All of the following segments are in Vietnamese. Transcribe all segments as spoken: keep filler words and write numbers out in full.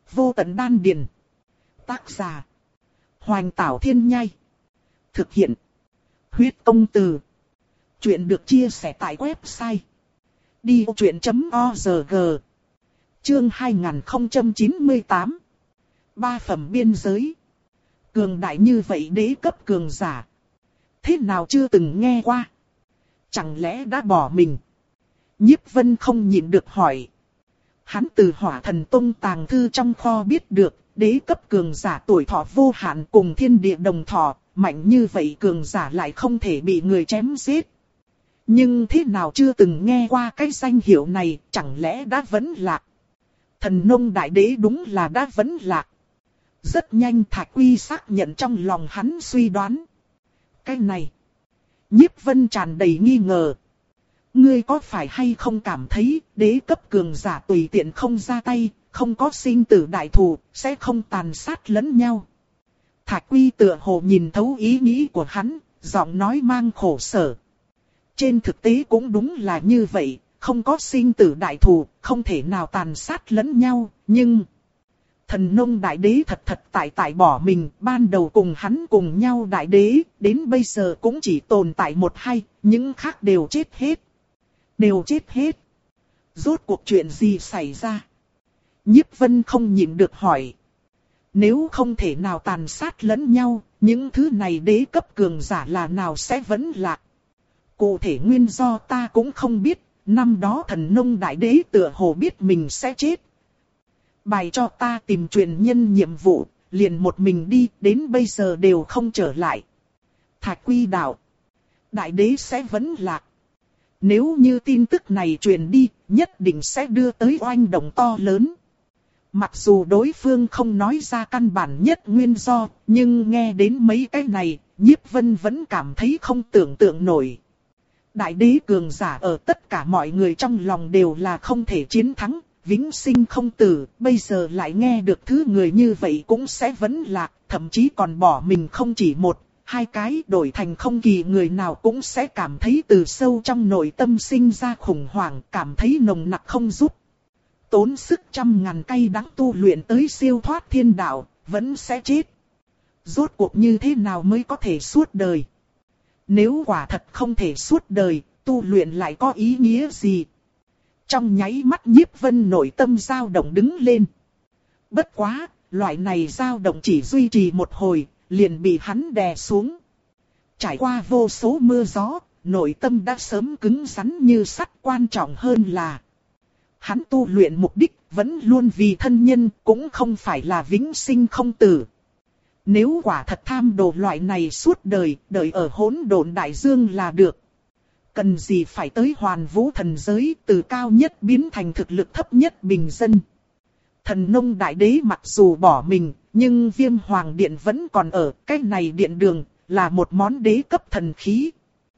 Vô tận đan điền. Tác giả. Hoành Tảo Thiên Nhai. Thực hiện. Huyết Công Từ. Chuyện được chia sẻ tại website đi vô chuyện chấm org. Chương hai nghìn không trăm chín mươi tám. Ba phẩm biên giới. Cường đại như vậy đế cấp cường giả. Thế nào chưa từng nghe qua? Chẳng lẽ đã bỏ mình? Nhiếp Vân không nhịn được hỏi. Hắn từ Hỏa Thần Tông tàng thư trong kho biết được, đế cấp cường giả tuổi thọ vô hạn cùng thiên địa đồng thọ, mạnh như vậy cường giả lại không thể bị người chém giết. Nhưng thế nào chưa từng nghe qua cái danh hiệu này, chẳng lẽ đã vẫn lạc? Thần Nông Đại Đế đúng là đã vẫn lạc. Rất nhanh Thạch Quy xác nhận trong lòng hắn suy đoán. Cái này, Nhiếp Vân tràn đầy nghi ngờ. Ngươi có phải hay không cảm thấy đế cấp cường giả tùy tiện không ra tay, không có sinh tử đại thù, sẽ không tàn sát lẫn nhau? Thạch Quy tựa hồ nhìn thấu ý nghĩ của hắn, giọng nói mang khổ sở. Trên thực tế cũng đúng là như vậy, không có sinh tử đại thù, không thể nào tàn sát lẫn nhau, nhưng... Thần Nông Đại Đế thật thật tại tại bỏ mình, ban đầu cùng hắn cùng nhau Đại Đế, đến bây giờ cũng chỉ tồn tại một hai, những khác đều chết hết. Đều chết hết. Rốt cuộc chuyện gì xảy ra? Nhiếp Vân không nhịn được hỏi. Nếu không thể nào tàn sát lẫn nhau, những thứ này đế cấp cường giả là nào sẽ vẫn lạc? Cụ thể nguyên do ta cũng không biết, năm đó Thần Nông Đại Đế tựa hồ biết mình sẽ chết. Bày cho ta tìm truyền nhân nhiệm vụ, liền một mình đi, đến bây giờ đều không trở lại. Thạch Quy đạo. Đại Đế sẽ vẫn lạc. Nếu như tin tức này truyền đi, nhất định sẽ đưa tới oanh động to lớn. Mặc dù đối phương không nói ra căn bản nhất nguyên do, nhưng nghe đến mấy cái này, Nhiếp Vân vẫn cảm thấy không tưởng tượng nổi. Đại Đế cường giả ở tất cả mọi người trong lòng đều là không thể chiến thắng, vĩnh sinh không tử, bây giờ lại nghe được thứ người như vậy cũng sẽ vẫn lạc, thậm chí còn bỏ mình không chỉ một, hai cái, đổi thành không kỳ người nào cũng sẽ cảm thấy từ sâu trong nội tâm sinh ra khủng hoảng, cảm thấy nồng nặc không giúp. Tốn sức trăm ngàn cay đắng tu luyện tới siêu thoát thiên đạo, vẫn sẽ chết. Rốt cuộc như thế nào mới có thể suốt đời? Nếu quả thật không thể suốt đời, tu luyện lại có ý nghĩa gì? Trong nháy mắt Nhiếp Vân nội tâm dao động đứng lên. Bất quá, loại này dao động chỉ duy trì một hồi, liền bị hắn đè xuống. Trải qua vô số mưa gió, nội tâm đã sớm cứng rắn như sắt, quan trọng hơn là hắn tu luyện mục đích vẫn luôn vì thân nhân, cũng không phải là vĩnh sinh không tử. Nếu quả thật tham đồ loại này suốt đời, đợi ở hỗn độn đại dương là được. Cần gì phải tới hoàn vũ thần giới, từ cao nhất biến thành thực lực thấp nhất bình dân. Thần Nông Đại Đế mặc dù bỏ mình, nhưng Viêm Hoàng Điện vẫn còn ở. Cái này điện đường là một món đế cấp thần khí.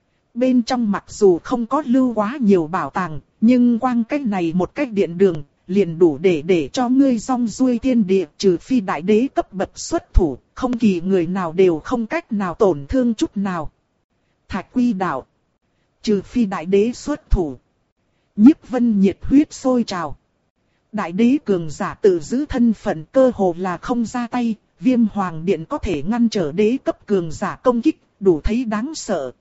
Bên trong mặc dù không có lưu quá nhiều bảo tàng, nhưng quang cái này một cái điện đường liền đủ để để cho ngươi rong ruôi thiên địa, trừ phi Đại Đế cấp bậc xuất thủ, không kỳ người nào đều không cách nào tổn thương chút nào. Thạch Quy đạo. Trừ phi Đại Đế xuất thủ. Nhiếp Vân nhiệt huyết sôi trào. Đại Đế cường giả tự giữ thân phận, cơ hồ là không ra tay, Viêm Hoàng Điện có thể ngăn trở đế cấp cường giả công kích, đủ thấy đáng sợ.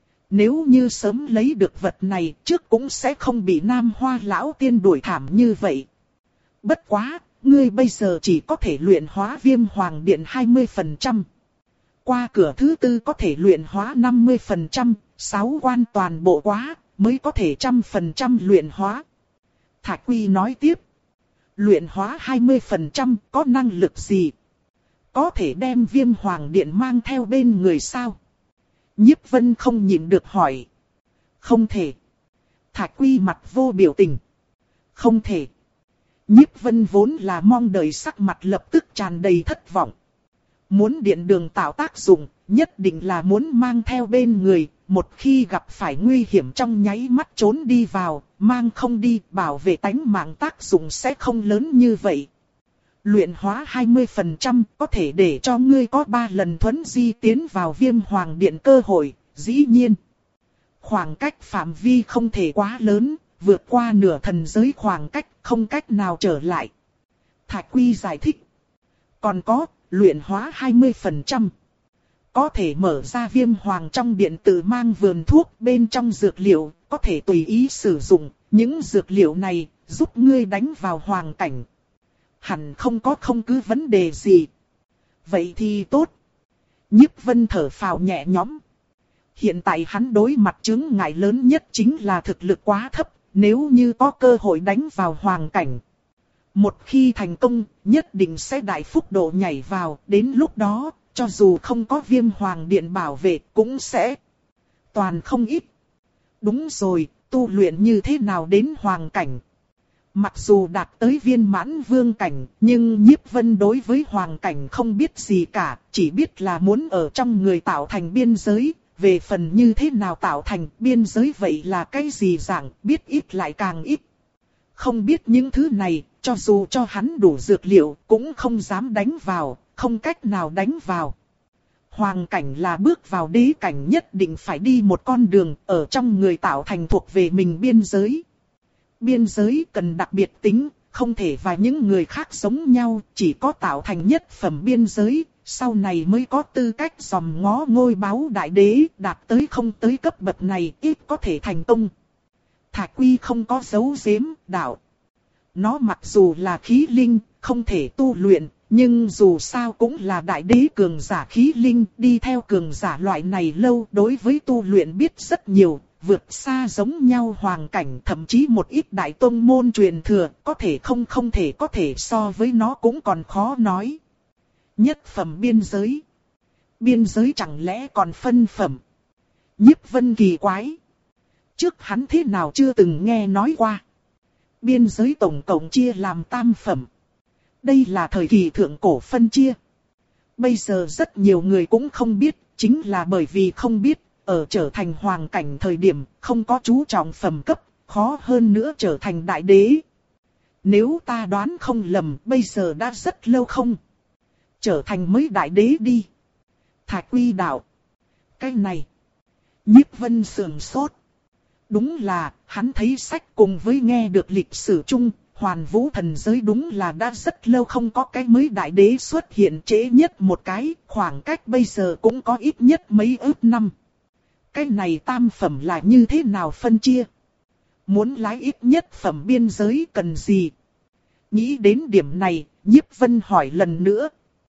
Nếu như sớm lấy được vật này, trước cũng sẽ không bị Nam Hoa lão tiên đuổi thảm như vậy. Bất quá, ngươi bây giờ chỉ có thể luyện hóa Viêm Hoàng Điện hai mươi phần trăm. Qua cửa thứ tư có thể luyện hóa năm mươi phần trăm, sáu quan toàn bộ quá, mới có thể một trăm phần trăm luyện hóa. Thạch Quy nói tiếp. Luyện hóa hai mươi phần trăm có năng lực gì? Có thể đem Viêm Hoàng Điện mang theo bên người sao? Nhiếp Vân không nhịn được hỏi. Không thể. Thạch Quy mặt vô biểu tình. Không thể. Nhiếp Vân vốn là mong đợi, sắc mặt lập tức tràn đầy thất vọng. Muốn điện đường tạo tác dụng, nhất định là muốn mang theo bên người, một khi gặp phải nguy hiểm trong nháy mắt trốn đi vào, mang không đi, bảo vệ tánh mạng tác dụng sẽ không lớn như vậy. Luyện hóa hai mươi phần trăm có thể để cho ngươi có ba lần thuấn di tiến vào Viêm Hoàng Điện cơ hội, dĩ nhiên. Khoảng cách phạm vi không thể quá lớn, vượt qua nửa thần giới khoảng cách, không cách nào trở lại. Thạch Quy giải thích. Còn có, luyện hóa hai mươi phần trăm. Có thể mở ra viêm hoàng trong điện tử mang vườn thuốc bên trong dược liệu, có thể tùy ý sử dụng. Những dược liệu này giúp ngươi đánh vào hoàng cảnh. Hẳn không có không cứ vấn đề gì. Vậy thì tốt. Nhiếp Vân thở phào nhẹ nhõm. Hiện tại hắn đối mặt chướng ngại lớn nhất chính là thực lực quá thấp. Nếu như có cơ hội đánh vào hoàng cảnh, một khi thành công, nhất định sẽ đại phúc độ nhảy vào. Đến lúc đó, cho dù không có viêm hoàng điện bảo vệ, cũng sẽ toàn không ít. Đúng rồi, tu luyện như thế nào đến hoàng cảnh? Mặc dù đạt tới viên mãn vương cảnh, nhưng Nhiếp Vân đối với hoàng cảnh không biết gì cả, chỉ biết là muốn ở trong người tạo thành biên giới. Về phần như thế nào tạo thành biên giới vậy là cái gì dạng, biết ít lại càng ít. Không biết những thứ này, cho dù cho hắn đủ dược liệu, cũng không dám đánh vào, không cách nào đánh vào. Hoàng cảnh là bước vào đế cảnh nhất định phải đi một con đường, ở trong người tạo thành thuộc về mình biên giới. Biên giới cần đặc biệt tính, không thể và những người khác giống nhau, chỉ có tạo thành nhất phẩm biên giới, sau này mới có tư cách dòm ngó ngôi báu đại đế, đạt tới không tới cấp bậc này ít có thể thành công. Thạch Quy không có giấu giếm, đạo. Nó mặc dù là khí linh, không thể tu luyện, nhưng dù sao cũng là đại đế cường giả khí linh, đi theo cường giả loại này lâu, đối với tu luyện biết rất nhiều, vượt xa giống nhau hoàng cảnh, thậm chí một ít đại tông môn truyền thừa, có thể không không thể có thể so với nó cũng còn khó nói. Nhất phẩm biên giới. Biên giới chẳng lẽ còn phân phẩm? Nhiếp Vân kỳ quái. Trước hắn thế nào chưa từng nghe nói qua. Biên giới tổng cộng chia làm tam phẩm. Đây là thời kỳ thượng cổ phân chia. Bây giờ rất nhiều người cũng không biết, chính là bởi vì không biết, ở trở thành hoàng cảnh thời điểm, không có chú trọng phẩm cấp, khó hơn nữa trở thành đại đế. Nếu ta đoán không lầm, bây giờ đã rất lâu không? Trở thành mới đại đế đi. Thạch Quy đạo. Cái này. Nhiếp Vân sườn sốt. Đúng là, hắn thấy sách cùng với nghe được lịch sử chung, Hoàn Vũ thần giới đúng là đã rất lâu không có cái mới đại đế xuất hiện, trễ nhất một cái, khoảng cách bây giờ cũng có ít nhất mấy ước năm. Cái này tam phẩm là như thế nào phân chia? Muốn lái ít nhất phẩm biên giới cần gì? Nghĩ đến điểm này, Nhiếp Vân hỏi lần nữa.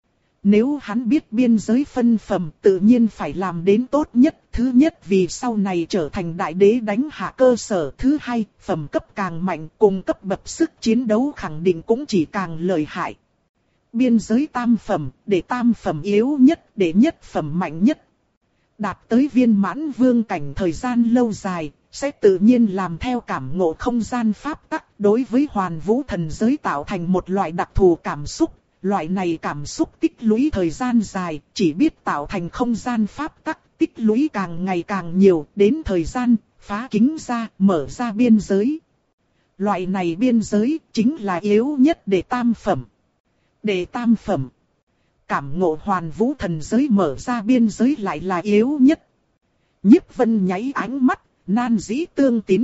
Nếu hắn biết biên giới phân phẩm tự nhiên phải làm đến tốt nhất. Thứ nhất vì sau này trở thành đại đế đánh hạ cơ sở. Thứ hai, phẩm cấp càng mạnh cùng cấp bậc sức chiến đấu khẳng định cũng chỉ càng lợi hại. Biên giới tam phẩm, để tam phẩm yếu nhất, để nhất phẩm mạnh nhất. Đạt tới viên mãn vương cảnh thời gian lâu dài, sẽ tự nhiên làm theo cảm ngộ không gian pháp tắc. Đối với Hoàn Vũ thần giới tạo thành một loại đặc thù cảm xúc. Loại này cảm xúc tích lũy thời gian dài, chỉ biết tạo thành không gian pháp tắc, tích lũy càng ngày càng nhiều, đến thời gian, phá kính ra, mở ra biên giới. Loại này biên giới, chính là yếu nhất để tam phẩm. Để tam phẩm. Cảm ngộ Hoàn Vũ thần giới mở ra biên giới lại là yếu nhất. Nhiếp Vân nháy ánh mắt, nan dĩ tương tín.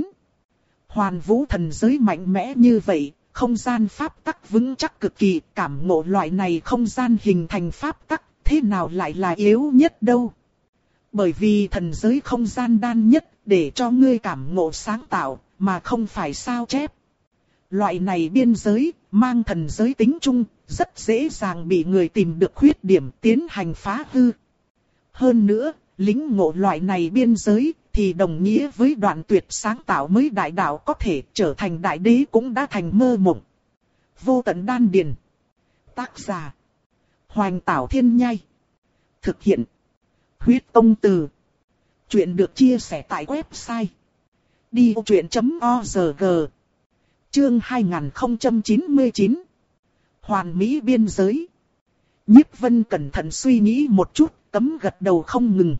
Hoàn Vũ thần giới mạnh mẽ như vậy. Không gian pháp tắc vững chắc cực kỳ, cảm ngộ loại này không gian hình thành pháp tắc, thế nào lại là yếu nhất đâu. Bởi vì thần giới không gian đan nhất, để cho ngươi cảm ngộ sáng tạo, mà không phải sao chép. Loại này biên giới, mang thần giới tính chung, rất dễ dàng bị người tìm được khuyết điểm tiến hành phá hư. Hơn nữa, lính ngộ loại này biên giới, thì đồng nghĩa với đoạn tuyệt sáng tạo mới đại đạo có thể trở thành đại đế cũng đã thành mơ mộng. Vô tận đan điền. Tác giả. Hoành Tảo Thiên Nhai. Thực hiện. Huyết Tông Từ. Chuyện được chia sẻ tại website. đi ô chuyện chấm o rờ giê. Chương hai nghìn không trăm chín mươi chín. Hoàn Mỹ biên giới. Nhiếp Vân cẩn thận suy nghĩ một chút, cấm gật đầu không ngừng.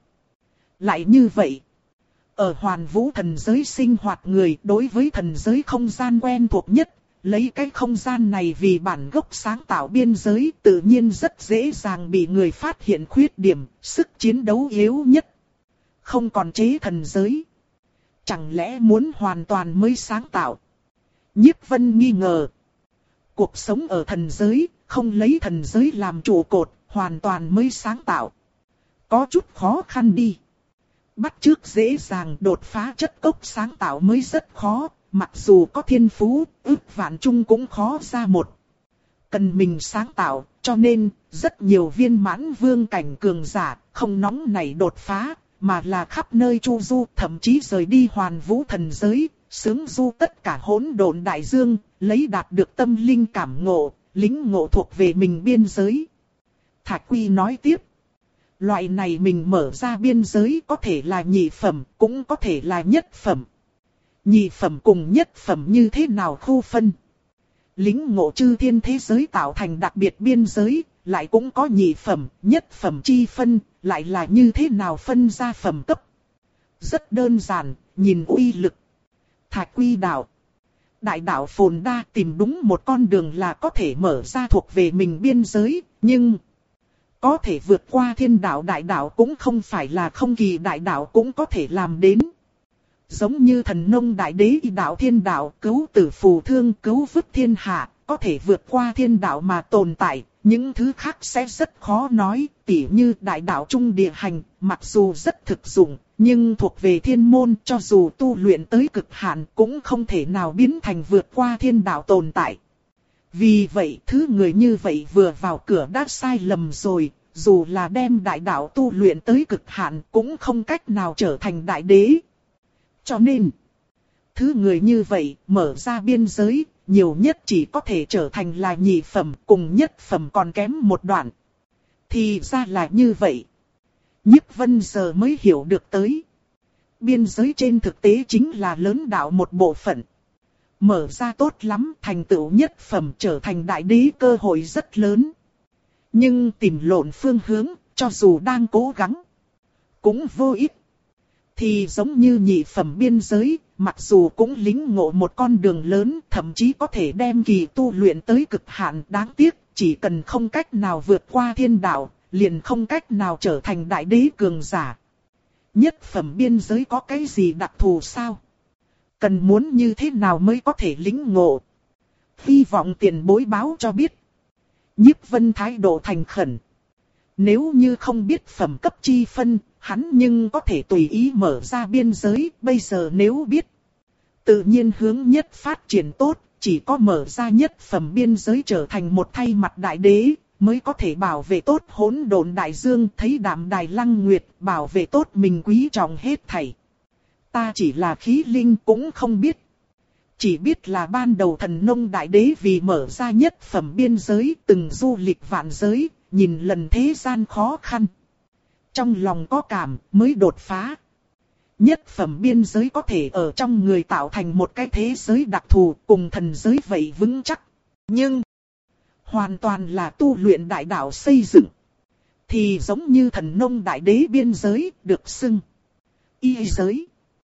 Lại như vậy. Ở Hoàn Vũ thần giới sinh hoạt người đối với thần giới không gian quen thuộc nhất, lấy cái không gian này vì bản gốc sáng tạo biên giới tự nhiên rất dễ dàng bị người phát hiện khuyết điểm, sức chiến đấu yếu nhất. Không còn chế thần giới. Chẳng lẽ muốn hoàn toàn mới sáng tạo? Nhiếp Vân nghi ngờ. cuộc sống ở thần giới, không lấy thần giới làm trụ cột, hoàn toàn mới sáng tạo. Có chút khó khăn đi. Bắt chước dễ dàng, đột phá chất cốc sáng tạo mới rất khó, mặc dù có thiên phú, ước vạn chung cũng khó ra một. Cần mình sáng tạo, cho nên, rất nhiều viên mãn vương cảnh cường giả, không nóng nảy đột phá, mà là khắp nơi chu du, thậm chí rời đi hoàn vũ thần giới, sướng du tất cả hỗn độn đại dương, lấy đạt được tâm linh cảm ngộ, lính ngộ thuộc về mình biên giới. Thạch Quy nói tiếp. Loại này mình mở ra biên giới có thể là nhị phẩm, cũng có thể là nhất phẩm. Nhị phẩm cùng nhất phẩm như thế nào khu phân? Lính ngộ chư thiên thế giới tạo thành đặc biệt biên giới, lại cũng có nhị phẩm, nhất phẩm chi phân, lại là như thế nào phân ra phẩm cấp? Rất đơn giản, nhìn uy lực. Thạch Quy đạo. Đại đạo Phồn Đa tìm đúng một con đường là có thể mở ra thuộc về mình biên giới, nhưng có thể vượt qua thiên đạo đại đạo cũng không phải là không kỳ đại đạo cũng có thể làm đến. Giống như thần nông đại đế y đạo thiên đạo, cứu tử phù thương, cứu vứt thiên hạ, có thể vượt qua thiên đạo mà tồn tại, những thứ khác sẽ rất khó nói, tỉ như đại đạo trung địa hành, mặc dù rất thực dụng, nhưng thuộc về thiên môn, cho dù tu luyện tới cực hạn cũng không thể nào biến thành vượt qua thiên đạo tồn tại. Vì vậy thứ người như vậy vừa vào cửa đã sai lầm rồi, dù là đem đại đạo tu luyện tới cực hạn cũng không cách nào trở thành đại đế. Cho nên, thứ người như vậy mở ra biên giới, nhiều nhất chỉ có thể trở thành là nhị phẩm, cùng nhất phẩm còn kém một đoạn. Thì ra là như vậy. Nhiếp Vân giờ mới hiểu được tới. Biên giới trên thực tế chính là lớn đạo một bộ phận. Mở ra tốt lắm, thành tựu nhất phẩm trở thành đại đế cơ hội rất lớn. Nhưng tìm lộn phương hướng, cho dù đang cố gắng, cũng vô ích. Thì giống như nhị phẩm biên giới, mặc dù cũng lính ngộ một con đường lớn, thậm chí có thể đem kỳ tu luyện tới cực hạn, đáng tiếc, chỉ cần không cách nào vượt qua thiên đạo, liền không cách nào trở thành đại đế cường giả. Nhất phẩm biên giới có cái gì đặc thù sao? Cần muốn như thế nào mới có thể lính ngộ? Hy vọng tiền bối báo cho biết. Nhiếp Vân thái độ thành khẩn. Nếu như không biết phẩm cấp chi phân, hắn nhưng có thể tùy ý mở ra biên giới, bây giờ nếu biết. Tự nhiên hướng nhất phát triển tốt, chỉ có mở ra nhất phẩm biên giới trở thành một thay mặt đại đế, mới có thể bảo vệ tốt hỗn độn đại dương, thấy đạm đài lăng nguyệt, bảo vệ tốt mình quý trọng hết thảy. Ta chỉ là khí linh cũng không biết. Chỉ biết là ban đầu thần nông đại đế vì mở ra nhất phẩm biên giới, từng du lịch vạn giới, nhìn lần thế gian khó khăn. Trong lòng có cảm mới đột phá. Nhất phẩm biên giới có thể ở trong người tạo thành một cái thế giới đặc thù cùng thần giới vậy vững chắc. Nhưng hoàn toàn là tu luyện đại đạo xây dựng. Thì giống như thần nông đại đế biên giới được xưng y giới.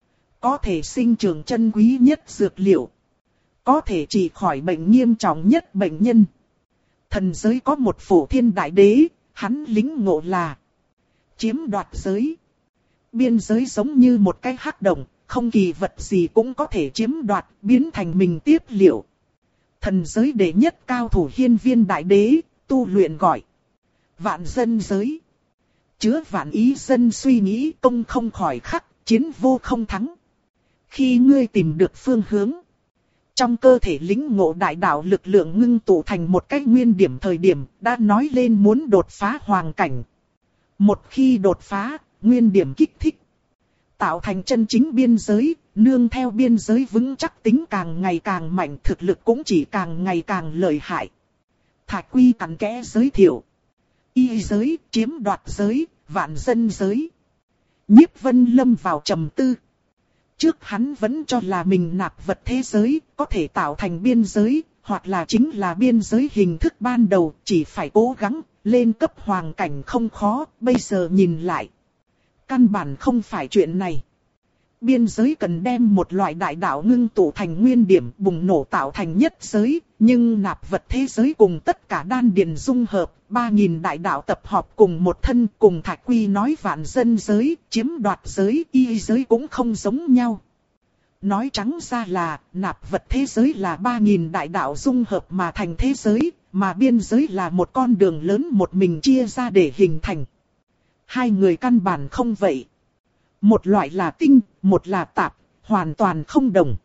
Có thể sinh trưởng chân quý nhất dược liệu. Có thể trị khỏi bệnh nghiêm trọng nhất bệnh nhân. Thần giới có một phổ thiên đại đế, hắn lính ngộ là chiếm đoạt giới. Biên giới giống như một cái hắc động, không kỳ vật gì cũng có thể chiếm đoạt, biến thành mình tiếp liệu. Thần giới đệ nhất cao thủ hiên viên đại đế, tu luyện gọi vạn dân giới. Chứa vạn ý dân suy nghĩ, công không khỏi khắc, chiến vô không thắng. Khi ngươi tìm được phương hướng, trong cơ thể lính ngộ đại đạo lực lượng ngưng tụ thành một cái nguyên điểm thời điểm, đã nói lên muốn đột phá hoàng cảnh. Một khi đột phá, nguyên điểm kích thích, tạo thành chân chính biên giới, nương theo biên giới vững chắc tính càng ngày càng mạnh, thực lực cũng chỉ càng ngày càng lợi hại. Thạch Quy cặn kẽ giới thiệu. Y giới, chiếm đoạt giới, vạn dân giới. Nhiếp Vân lâm vào trầm tư. Trước hắn vẫn cho là mình nạp vật thế giới, có thể tạo thành biên giới, hoặc là chính là biên giới hình thức ban đầu, chỉ phải cố gắng, lên cấp hoàng cảnh không khó, bây giờ nhìn lại. Căn bản không phải chuyện này. Biên giới cần đem một loại đại đạo ngưng tụ thành nguyên điểm bùng nổ tạo thành nhất giới, nhưng nạp vật thế giới cùng tất cả đan điền dung hợp, ba nghìn đại đạo tập hợp cùng một thân, cùng Thạch Quy nói vạn dân giới, chiếm đoạt giới, y giới cũng không giống nhau. nói trắng ra là nạp vật thế giới là ba nghìn đại đạo dung hợp mà thành thế giới, mà biên giới là một con đường lớn một mình chia ra để hình thành. Hai người căn bản không vậy. Một loại là tinh, một là tạp, hoàn toàn không đồng.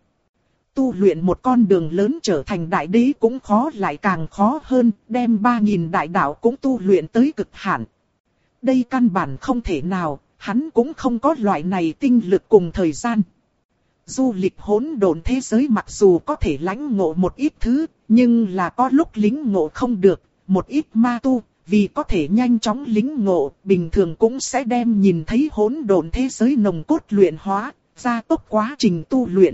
Tu luyện một con đường lớn trở thành đại đế cũng khó lại càng khó hơn, đem ba nghìn đại đạo cũng tu luyện tới cực hạn. Đây căn bản không thể nào, hắn cũng không có loại này tinh lực cùng thời gian. Du lịch hỗn độn thế giới mặc dù có thể lãnh ngộ một ít thứ, nhưng là có lúc lính ngộ không được, một ít ma tu, vì có thể nhanh chóng lính ngộ, bình thường cũng sẽ đem nhìn thấy hỗn độn thế giới nồng cốt luyện hóa, gia tốc quá trình tu luyện.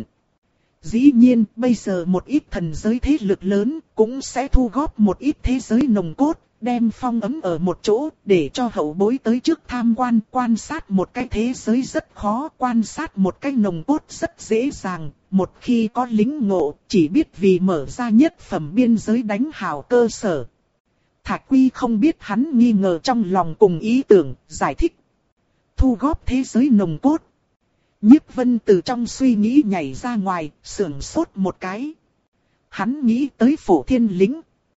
Dĩ nhiên, bây giờ một ít thần giới thế lực lớn cũng sẽ thu góp một ít thế giới nồng cốt, đem phong ấm ở một chỗ để cho hậu bối tới trước tham quan. Quan sát một cái thế giới rất khó, quan sát một cái nồng cốt rất dễ dàng. Một khi có lính ngộ, chỉ biết vì mở ra nhất phẩm biên giới đánh hào cơ sở. Thạch Quy không biết hắn nghi ngờ trong lòng cùng ý tưởng, giải thích. Thu góp thế giới nồng cốt. Nhiếp Vân từ trong suy nghĩ nhảy ra ngoài, sưởng sốt một cái. Hắn nghĩ tới Phổ Thiên Lĩnh.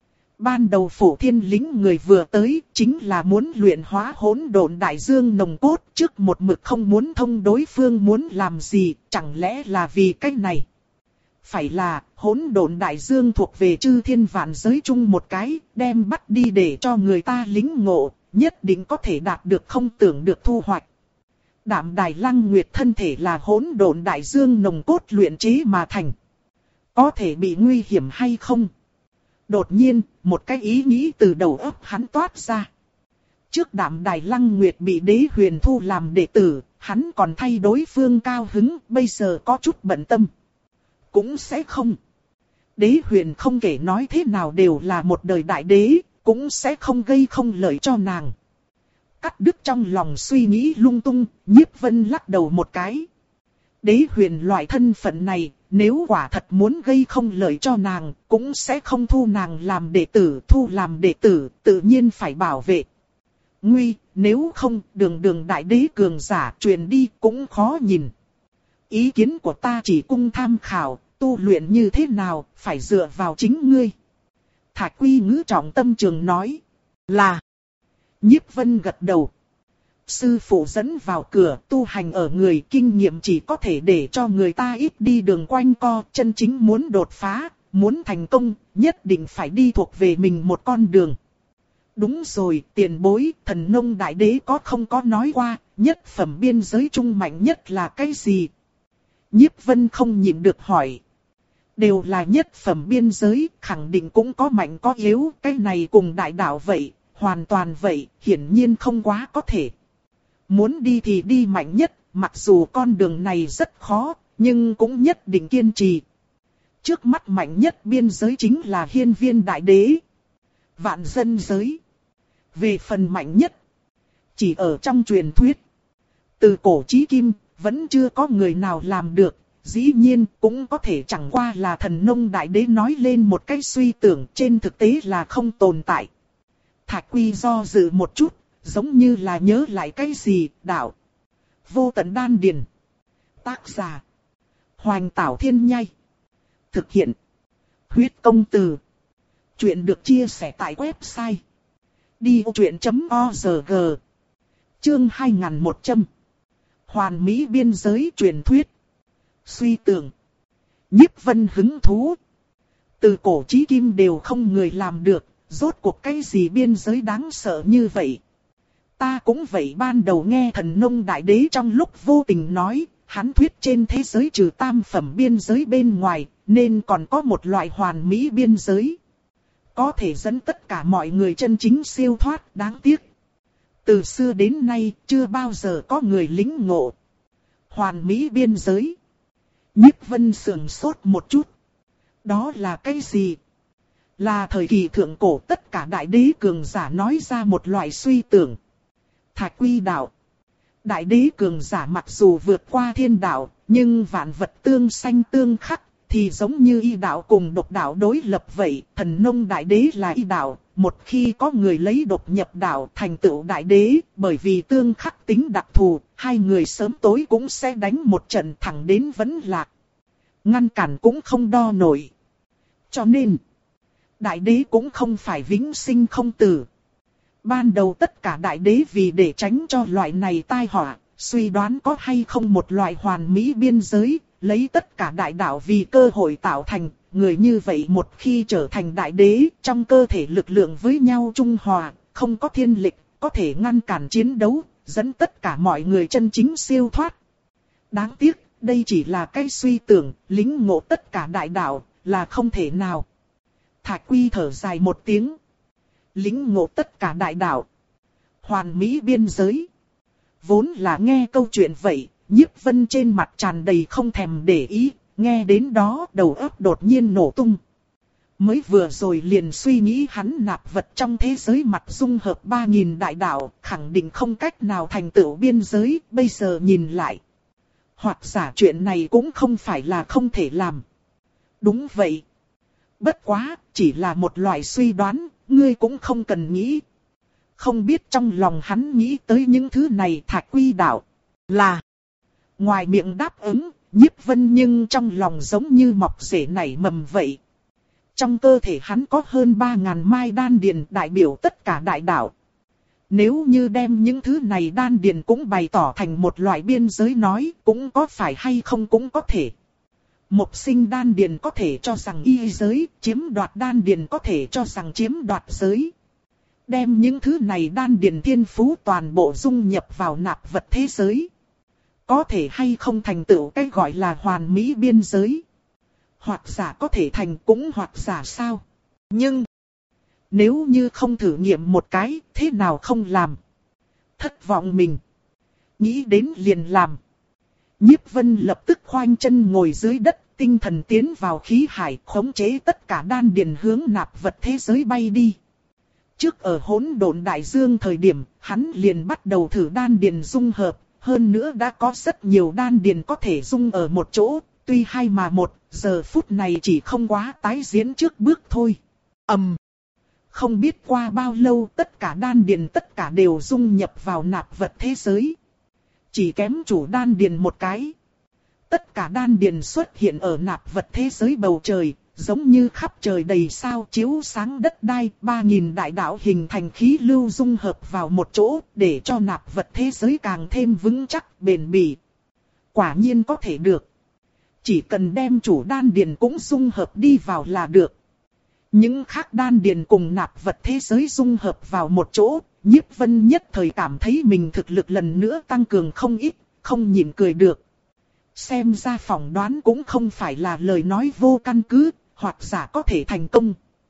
Ban đầu Phổ Thiên Lĩnh người vừa tới, chính là muốn luyện hóa hỗn độn đại dương nồng cốt, trước một mực không muốn thông đối phương muốn làm gì, chẳng lẽ là vì cái này. Phải là, hỗn độn đại dương thuộc về chư thiên vạn giới chung một cái, đem bắt đi để cho người ta lính ngộ, nhất định có thể đạt được không tưởng được thu hoạch. Đạm Đài Lăng Nguyệt thân thể là hỗn độn đại dương nồng cốt luyện chế mà thành. Có thể bị nguy hiểm hay không? Đột nhiên, một cái ý nghĩ từ đầu óc hắn toát ra. Trước Đạm Đài Lăng Nguyệt bị Đế Huyền thu làm đệ tử, hắn còn thay đối phương cao hứng, bây giờ có chút bận tâm. Cũng sẽ không. Đế Huyền không kể nói thế nào đều là một đời đại đế, cũng sẽ không gây không lợi cho nàng. Cắt đứt trong lòng suy nghĩ lung tung, Nhiếp Vân lắc đầu một cái. Đế Huyền loại thân phận này, nếu quả thật muốn gây không lợi cho nàng, cũng sẽ không thu nàng làm đệ tử, thu làm đệ tử, tự nhiên phải bảo vệ. Nguy, nếu không, đường đường đại đế cường giả truyền đi cũng khó nhìn. Ý kiến của ta chỉ cung tham khảo, tu luyện như thế nào, phải dựa vào chính ngươi. Thạch Quy ngữ trọng tâm trường nói, là. Nhiếp Vân gật đầu. Sư phụ dẫn vào cửa, tu hành ở người, kinh nghiệm chỉ có thể để cho người ta ít đi đường quanh co, chân chính muốn đột phá, muốn thành công, nhất định phải đi thuộc về mình một con đường. Đúng rồi, tiền bối, Thần Nông Đại Đế có không có nói qua, nhất phẩm biên giới trung mạnh nhất là cái gì? Nhiếp Vân không nhịn được hỏi. Đều là nhất phẩm biên giới, khẳng định cũng có mạnh có yếu, cái này cùng đại đạo vậy, hoàn toàn vậy, hiển nhiên không quá có thể. Muốn đi thì đi mạnh nhất, mặc dù con đường này rất khó, nhưng cũng nhất định kiên trì. Trước mắt mạnh nhất biên giới chính là Hiên Viên Đại Đế. Vạn dân giới. Về phần mạnh nhất, chỉ ở trong truyền thuyết. Từ cổ chí kim, vẫn chưa có người nào làm được. Dĩ nhiên, cũng có thể chẳng qua là Thần Nông Đại Đế nói lên một cái suy tưởng, trên thực tế là không tồn tại. Thạch Quy do dự một chút, giống như là nhớ lại cái gì, đạo. Vô Tận Đan Điền. Tác giả. Hoành Tảo Thiên Nhai. Thực hiện. Huyết Công Từ. Chuyện được chia sẻ tại website. đi vô chuyện chấm org. Chương hai nghìn một trăm. Hoàn Mỹ biên giới truyền thuyết. Suy tưởng. Nhiếp Vân hứng thú. Từ cổ chí kim đều không người làm được. Rốt cuộc cái gì biên giới đáng sợ như vậy? Ta cũng vậy, ban đầu nghe Thần Nông Đại Đế trong lúc vô tình nói, hắn thuyết trên thế giới trừ tam phẩm biên giới bên ngoài, nên còn có một loại hoàn mỹ biên giới. Có thể dẫn tất cả mọi người chân chính siêu thoát, đáng tiếc. Từ xưa đến nay, chưa bao giờ có người lĩnh ngộ. Hoàn mỹ biên giới. Nhiếp Vân sườn sốt một chút. Đó là cái gì? Là thời kỳ thượng cổ tất cả đại đế cường giả nói ra một loại suy tưởng. Thạch Quy đạo. Đại đế cường giả mặc dù vượt qua thiên đạo, nhưng vạn vật tương sanh tương khắc, thì giống như y đạo cùng độc đạo đối lập vậy. Thần Nông Đại Đế là y đạo, một khi có người lấy độc nhập đạo thành tựu đại đế, bởi vì tương khắc tính đặc thù, hai người sớm tối cũng sẽ đánh một trận thẳng đến vẫn lạc. ngăn cản cũng không đo nổi. Cho nên, đại đế cũng không phải vĩnh sinh không tử. Ban đầu tất cả đại đế vì để tránh cho loại này tai họa, suy đoán có hay không một loại hoàn mỹ biên giới, lấy tất cả đại đạo vì cơ hội tạo thành, người như vậy một khi trở thành đại đế, trong cơ thể lực lượng với nhau trung hòa, không có thiên lịch, có thể ngăn cản chiến đấu, dẫn tất cả mọi người chân chính siêu thoát. Đáng tiếc, đây chỉ là cái suy tưởng, lĩnh ngộ tất cả đại đạo, là không thể nào. Thạch Quy thở dài một tiếng. Lĩnh ngộ tất cả đại đạo. Hoàn mỹ biên giới. Vốn là nghe câu chuyện vậy, Nhiếp Vân trên mặt tràn đầy không thèm để ý, nghe đến đó đầu óc đột nhiên nổ tung. Mới vừa rồi liền suy nghĩ hắn nạp vật trong thế giới mặt dung hợp ba nghìn đại đạo, khẳng định không cách nào thành tựu biên giới, bây giờ nhìn lại. Hoặc giả chuyện này cũng không phải là không thể làm. Đúng vậy. Bất quá, chỉ là một loại suy đoán, ngươi cũng không cần nghĩ. Không biết trong lòng hắn nghĩ tới những thứ này. Thạch Quy đạo là ngoài miệng đáp ứng, Nhiếp Vân nhưng trong lòng giống như mọc rễ nảy mầm vậy. Trong cơ thể hắn có hơn ba ngàn mai đan điền đại biểu tất cả đại đạo. Nếu như đem những thứ này đan điền cũng bày tỏ thành một loại biên giới nói, cũng có phải hay không cũng có thể. Một sinh đan điền có thể cho rằng y giới, chiếm đoạt đan điền có thể cho rằng chiếm đoạt giới. Đem những thứ này đan điền thiên phú toàn bộ dung nhập vào nạp vật thế giới. Có thể hay không thành tựu cái gọi là hoàn mỹ biên giới. Hoặc giả có thể thành cũng hoặc giả sao. Nhưng, nếu như không thử nghiệm một cái, thế nào không làm? Thất vọng mình. Nghĩ đến liền làm. Nhiếp Vân lập tức khoanh chân ngồi dưới đất, tinh thần tiến vào khí hải, khống chế tất cả đan điền hướng nạp vật thế giới bay đi. Trước ở hỗn độn đại dương thời điểm, hắn liền bắt đầu thử đan điền dung hợp, hơn nữa đã có rất nhiều đan điền có thể dung ở một chỗ, tuy hai mà một, giờ phút này chỉ không quá tái diễn trước bước thôi. ầm, um, không biết qua bao lâu tất cả đan điền tất cả đều dung nhập vào nạp vật thế giới. Chỉ kém chủ đan điền một cái. Tất cả đan điền xuất hiện ở nạp vật thế giới bầu trời, giống như khắp trời đầy sao chiếu sáng đất đai, ba nghìn đại đạo hình thành khí lưu dung hợp vào một chỗ, để cho nạp vật thế giới càng thêm vững chắc, bền bỉ. Quả nhiên có thể được. Chỉ cần đem chủ đan điền cũng dung hợp đi vào là được. Những khác đan điền cùng nạp vật thế giới dung hợp vào một chỗ, Nhiếp Vân nhất thời cảm thấy mình thực lực lần nữa tăng cường không ít, không nhịn cười được. Xem ra phỏng đoán cũng không phải là lời nói vô căn cứ, hoặc giả có thể thành công.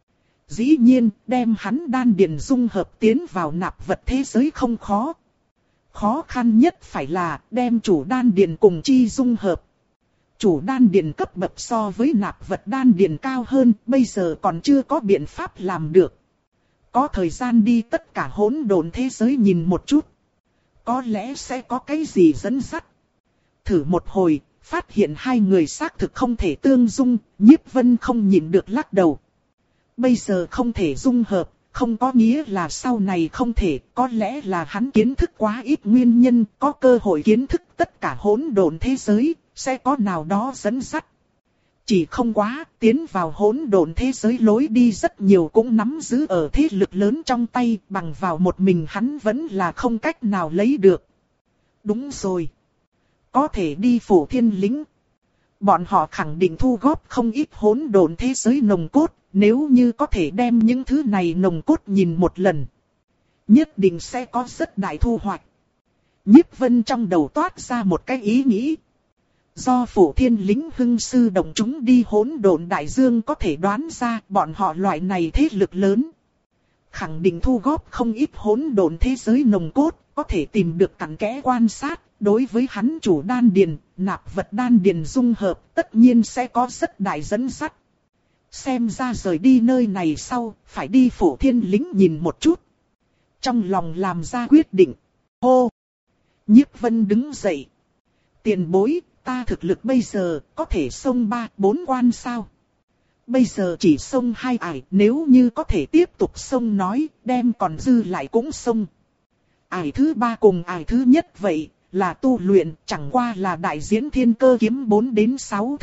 Dĩ nhiên, đem hắn đan điền dung hợp tiến vào nạp vật thế giới không khó. Khó khăn nhất phải là đem chủ đan điền cùng chi dung hợp. Chủ đan điền cấp bậc so với nạp vật đan điền cao hơn, bây giờ còn chưa có biện pháp làm được. Có thời gian đi tất cả hỗn độn thế giới nhìn một chút. Có lẽ sẽ có cái gì dẫn dắt. Thử một hồi, phát hiện hai người xác thực không thể tương dung, Nhiếp Vân không nhịn được lắc đầu. Bây giờ không thể dung hợp, không có nghĩa là sau này không thể, có lẽ là hắn kiến thức quá ít nguyên nhân, có cơ hội kiến thức tất cả hỗn độn thế giới, sẽ có nào đó dẫn dắt. Chỉ không quá, tiến vào hỗn độn thế giới lối đi rất nhiều cũng nắm giữ ở thế lực lớn trong tay, bằng vào một mình hắn vẫn là không cách nào lấy được. Đúng rồi. Có thể đi Phủ Thiên Lĩnh. Bọn họ khẳng định thu góp không ít hỗn độn thế giới nồng cốt, nếu như có thể đem những thứ này nồng cốt nhìn một lần. Nhất định sẽ có rất đại thu hoạch. Nhiếp Vân trong đầu toát ra một cái ý nghĩ. Do Phủ Thiên Lĩnh hưng sư đồng chúng đi hỗn độn đại dương có thể đoán ra bọn họ loại này thế lực lớn. Khẳng định thu góp không ít hỗn độn thế giới nồng cốt, có thể tìm được cặn kẽ quan sát, đối với hắn chủ đan điền, nạp vật đan điền dung hợp, tất nhiên sẽ có rất đại dẫn dắt. Xem ra rời đi nơi này sau, phải đi Phủ Thiên Lĩnh nhìn một chút. Trong lòng làm ra quyết định. Hô! Nhiếp Vân đứng dậy. Tiền bối, ta thực lực bây giờ có thể xông ba, bốn quan sao? Bây giờ chỉ xông hai ải, nếu như có thể tiếp tục xông nói, đem còn dư lại cũng xông. Ải thứ ba cùng ải thứ nhất vậy, là tu luyện, chẳng qua là đại diễn thiên cơ kiếm bốn đến sáu thức,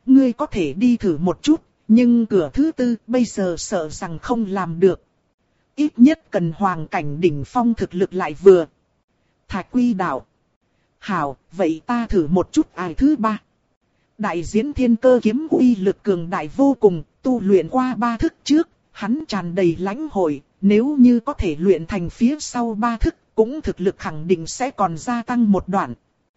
ngươi có thể đi thử một chút, nhưng cửa thứ tư bây giờ sợ rằng không làm được. Ít nhất cần hoàng cảnh đỉnh phong thực lực lại vừa. Thạch Quy đạo. Hảo, vậy ta thử một chút ải thứ ba. Đại diễn thiên cơ kiếm uy lực cường đại vô cùng, tu luyện qua ba thức trước, hắn tràn đầy lãnh hội, nếu như có thể luyện thành phía sau ba thức, cũng thực lực khẳng định sẽ còn gia tăng một đoạn.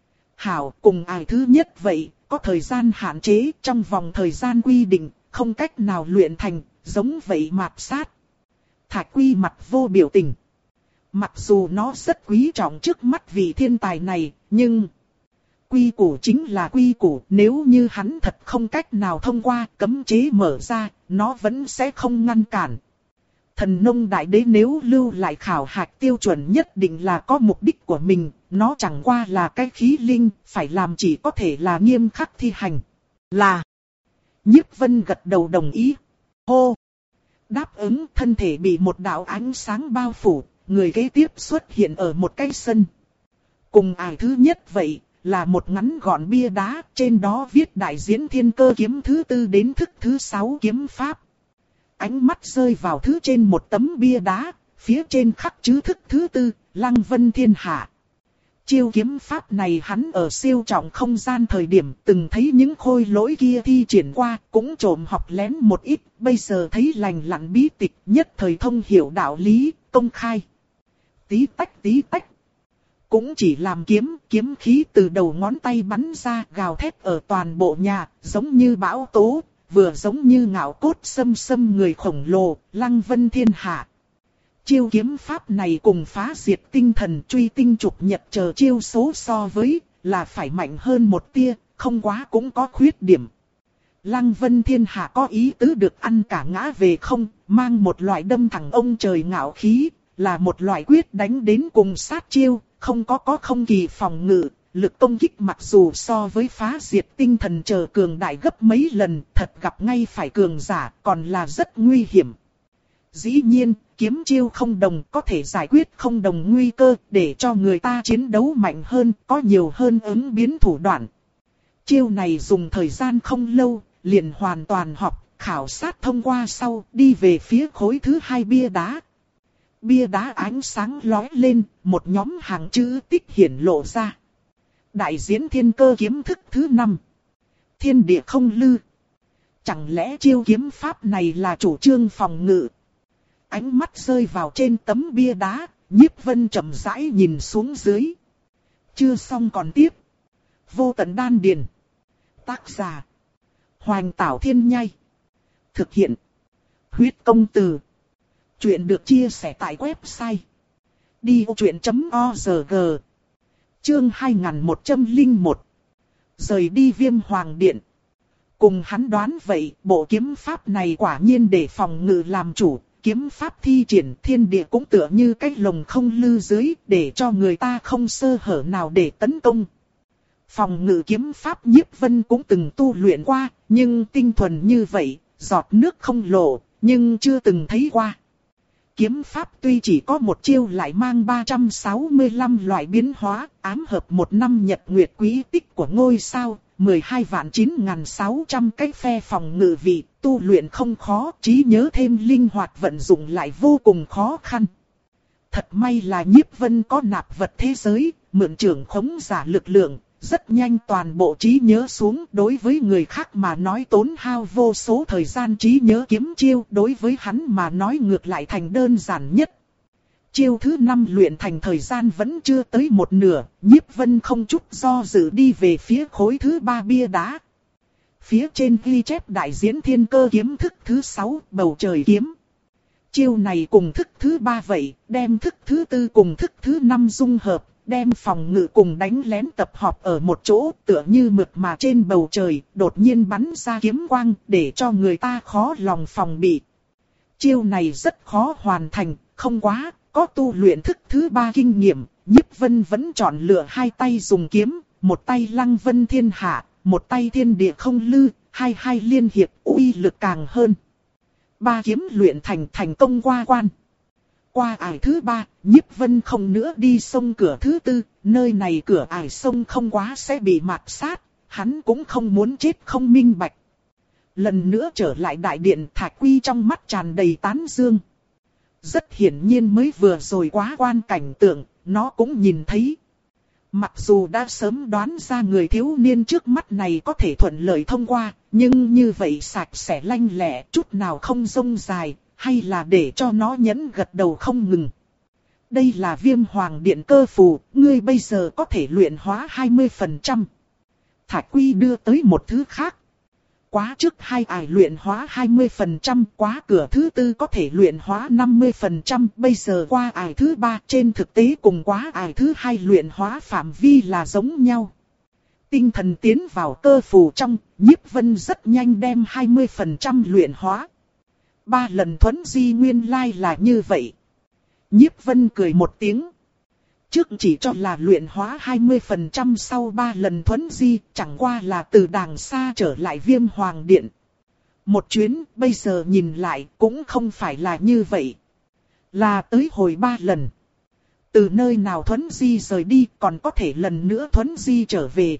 Hảo, cùng ải thứ nhất vậy, có thời gian hạn chế, trong vòng thời gian quy định, không cách nào luyện thành, giống vậy mạt sát. Thạch Quy mặt vô biểu tình. Mặc dù nó rất quý trọng trước mắt vị thiên tài này, nhưng quy củ chính là quy củ, nếu như hắn thật không cách nào thông qua cấm chế mở ra, nó vẫn sẽ không ngăn cản. Thần nông đại đế nếu lưu lại khảo hạch tiêu chuẩn nhất định là có mục đích của mình, nó chẳng qua là cái khí linh, phải làm chỉ có thể là nghiêm khắc thi hành. Là. Nhiếp Vân gật đầu đồng ý. Hô. Đáp ứng, thân thể bị một đạo ánh sáng bao phủ, người kế tiếp xuất hiện ở một cái sân. Cùng ải thứ nhất vậy, là một ngắn gọn bia đá, trên đó viết đại diễn thiên cơ kiếm thứ tư đến thức thứ sáu kiếm pháp. Ánh mắt rơi vào thứ trên một tấm bia đá, phía trên khắc chữ thức thứ tư, Lăng Vân Thiên Hạ. Chiêu kiếm pháp này hắn ở siêu trọng không gian thời điểm từng thấy những khôi lỗi kia thi triển qua, cũng trộm học lén một ít, bây giờ thấy lành lặn bí tịch, nhất thời thông hiểu đạo lý, công khai. Tí tách tí tách. Cũng chỉ làm kiếm, kiếm khí từ đầu ngón tay bắn ra gào thét ở toàn bộ nhà, giống như bão tố, vừa giống như ngạo cốt xâm xâm người khổng lồ, Lăng Vân Thiên Hạ. Chiêu kiếm pháp này cùng phá diệt tinh thần truy tinh trục nhật chờ chiêu số so với, là phải mạnh hơn một tia, không quá cũng có khuyết điểm. Lăng Vân Thiên Hạ có ý tứ được ăn cả ngã về không, mang một loại đâm thẳng ông trời ngạo khí, là một loại quyết đánh đến cùng sát chiêu, không có có không kỳ phòng ngự, lực công kích mặc dù so với phá diệt tinh thần chờ cường đại gấp mấy lần, thật gặp ngay phải cường giả, còn là rất nguy hiểm. Dĩ nhiên, kiếm chiêu không đồng có thể giải quyết không đồng nguy cơ, để cho người ta chiến đấu mạnh hơn, có nhiều hơn ứng biến thủ đoạn. Chiêu này dùng thời gian không lâu, liền hoàn toàn học, khảo sát thông qua sau, đi về phía khối thứ hai bia đá. Bia đá ánh sáng lóe lên, một nhóm hàng chữ tích hiển lộ ra. Đại diễn thiên cơ kiếm thức thứ năm. Thiên địa không lư. Chẳng lẽ chiêu kiếm pháp này là chủ trương phòng ngự? Ánh mắt rơi vào trên tấm bia đá, Nhiếp Vân chậm rãi nhìn xuống dưới. Chưa xong còn tiếp. Vô tận đan điền. Tác giả. Hoành Tảo Thiên Nhai. Thực hiện. Huyết công từ. Chuyện được chia sẻ tại website. đi ô chuyện chấm org. Chương hai nghìn một trăm lẻ một. Rời đi Viêm Hoàng Điện. Cùng hắn đoán vậy, bộ kiếm pháp này quả nhiên để phòng ngự làm chủ. Kiếm pháp thi triển thiên địa cũng tựa như cái lồng không lư dưới, để cho người ta không sơ hở nào để tấn công. Phòng ngự kiếm pháp Nhiếp Vân cũng từng tu luyện qua, nhưng tinh thuần như vậy, giọt nước không lộ, nhưng chưa từng thấy qua. Kiếm pháp tuy chỉ có một chiêu lại mang ba trăm sáu mươi lăm loại biến hóa, ám hợp một năm nhật nguyệt quý tích của ngôi sao, mười hai vạn chín nghìn sáu trăm cái phe phòng ngự vị, tu luyện không khó, trí nhớ thêm linh hoạt vận dụng lại vô cùng khó khăn. Thật may là Nhiếp Vân có nạp vật thế giới, mượn trưởng khống giả lực lượng, rất nhanh toàn bộ trí nhớ xuống, đối với người khác mà nói tốn hao vô số thời gian trí nhớ kiếm chiêu, đối với hắn mà nói ngược lại thành đơn giản nhất. Chiêu thứ năm luyện thành thời gian vẫn chưa tới một nửa, Nhiếp Vân không chút do dự đi về phía khối thứ ba bia đá. Phía trên ghi chép đại diễn thiên cơ kiếm thức thứ sáu, bầu trời kiếm. Chiêu này cùng thức thứ ba vậy, đem thức thứ tư cùng thức thứ năm dung hợp, đem phòng ngự cùng đánh lén tập hợp ở một chỗ, tựa như mượt mà trên bầu trời, đột nhiên bắn ra kiếm quang, để cho người ta khó lòng phòng bị. Chiêu này rất khó hoàn thành, không quá, có tu luyện thức thứ ba kinh nghiệm, Nhiếp Vân vẫn chọn lựa hai tay dùng kiếm, một tay Lăng Vân Thiên Hạ, một tay thiên địa không lư, hai hai liên hiệp uy lực càng hơn. Ba kiếm luyện thành thành công qua quan. Qua ải thứ ba, Nhiếp Vân không nữa đi sông cửa thứ tư, nơi này cửa ải sông không quá sẽ bị mạt sát, hắn cũng không muốn chết không minh bạch. Lần nữa trở lại đại điện, Thạch Quy trong mắt tràn đầy tán dương. Rất hiển nhiên mới vừa rồi quá quan cảnh tượng, nó cũng nhìn thấy. Mặc dù đã sớm đoán ra người thiếu niên trước mắt này có thể thuận lợi thông qua, nhưng như vậy sạch sẽ lanh lẹ, chút nào không rông dài, hay là để cho nó nhẫn gật đầu không ngừng. Đây là Viêm Hoàng Điện cơ phù, ngươi bây giờ có thể luyện hóa hai mươi phần trăm. Thạch Quy đưa tới một thứ khác. Quá trước hai ải luyện hóa hai mươi phần trăm, quá cửa thứ tư có thể luyện hóa năm mươi phần trăm, bây giờ qua ải thứ ba trên thực tế cùng quá ải thứ hai luyện hóa phạm vi là giống nhau. Tinh thần tiến vào cơ phù trong, Nhiếp Vân rất nhanh đem hai mươi phần trăm luyện hóa. Ba lần thuấn di nguyên lai là như vậy. Nhiếp Vân cười một tiếng. Trước chỉ cho là luyện hóa hai mươi phần trăm sau ba lần thuấn di, chẳng qua là từ đàng xa trở lại Viêm Hoàng Điện. Một chuyến, bây giờ nhìn lại cũng không phải là như vậy. Là tới hồi ba lần. Từ nơi nào thuấn di rời đi còn có thể lần nữa thuấn di trở về.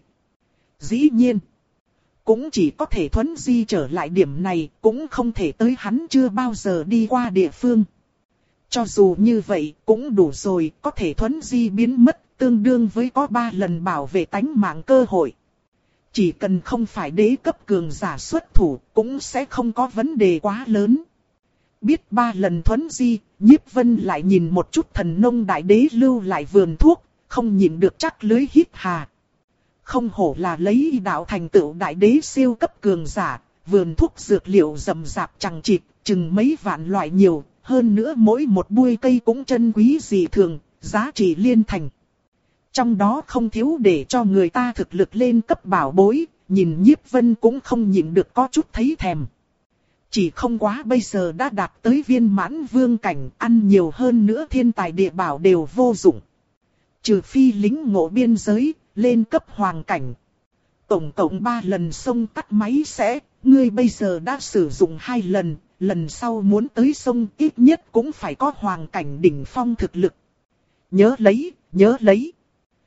Dĩ nhiên, cũng chỉ có thể thuấn di trở lại điểm này, cũng không thể tới hắn chưa bao giờ đi qua địa phương. Cho dù như vậy cũng đủ rồi, có thể thuấn di biến mất, tương đương với có ba lần bảo vệ tánh mạng cơ hội. Chỉ cần không phải đế cấp cường giả xuất thủ, cũng sẽ không có vấn đề quá lớn. Biết ba lần thuấn di, Nhiếp Vân lại nhìn một chút Thần Nông Đại Đế lưu lại vườn thuốc, không nhìn được chắc lưới hít hà. Không hổ là lấy đạo thành tựu Đại Đế siêu cấp cường giả, vườn thuốc dược liệu rậm rạp chằng chịt, chừng mấy vạn loại nhiều. Hơn nữa mỗi một bụi cây cũng chân quý dị thường, giá trị liên thành. Trong đó không thiếu để cho người ta thực lực lên cấp bảo bối, nhìn Nhiếp Vân cũng không nhịn được có chút thấy thèm. Chỉ không quá bây giờ đã đạt tới viên mãn vương cảnh, ăn nhiều hơn nữa thiên tài địa bảo đều vô dụng. Trừ phi lính ngộ biên giới, lên cấp hoàng cảnh. Tổng cộng ba lần sông tắt máy sẽ, ngươi bây giờ đã sử dụng hai lần. Lần sau muốn tới sông ít nhất cũng phải có hoàng cảnh đỉnh phong thực lực. Nhớ lấy, nhớ lấy.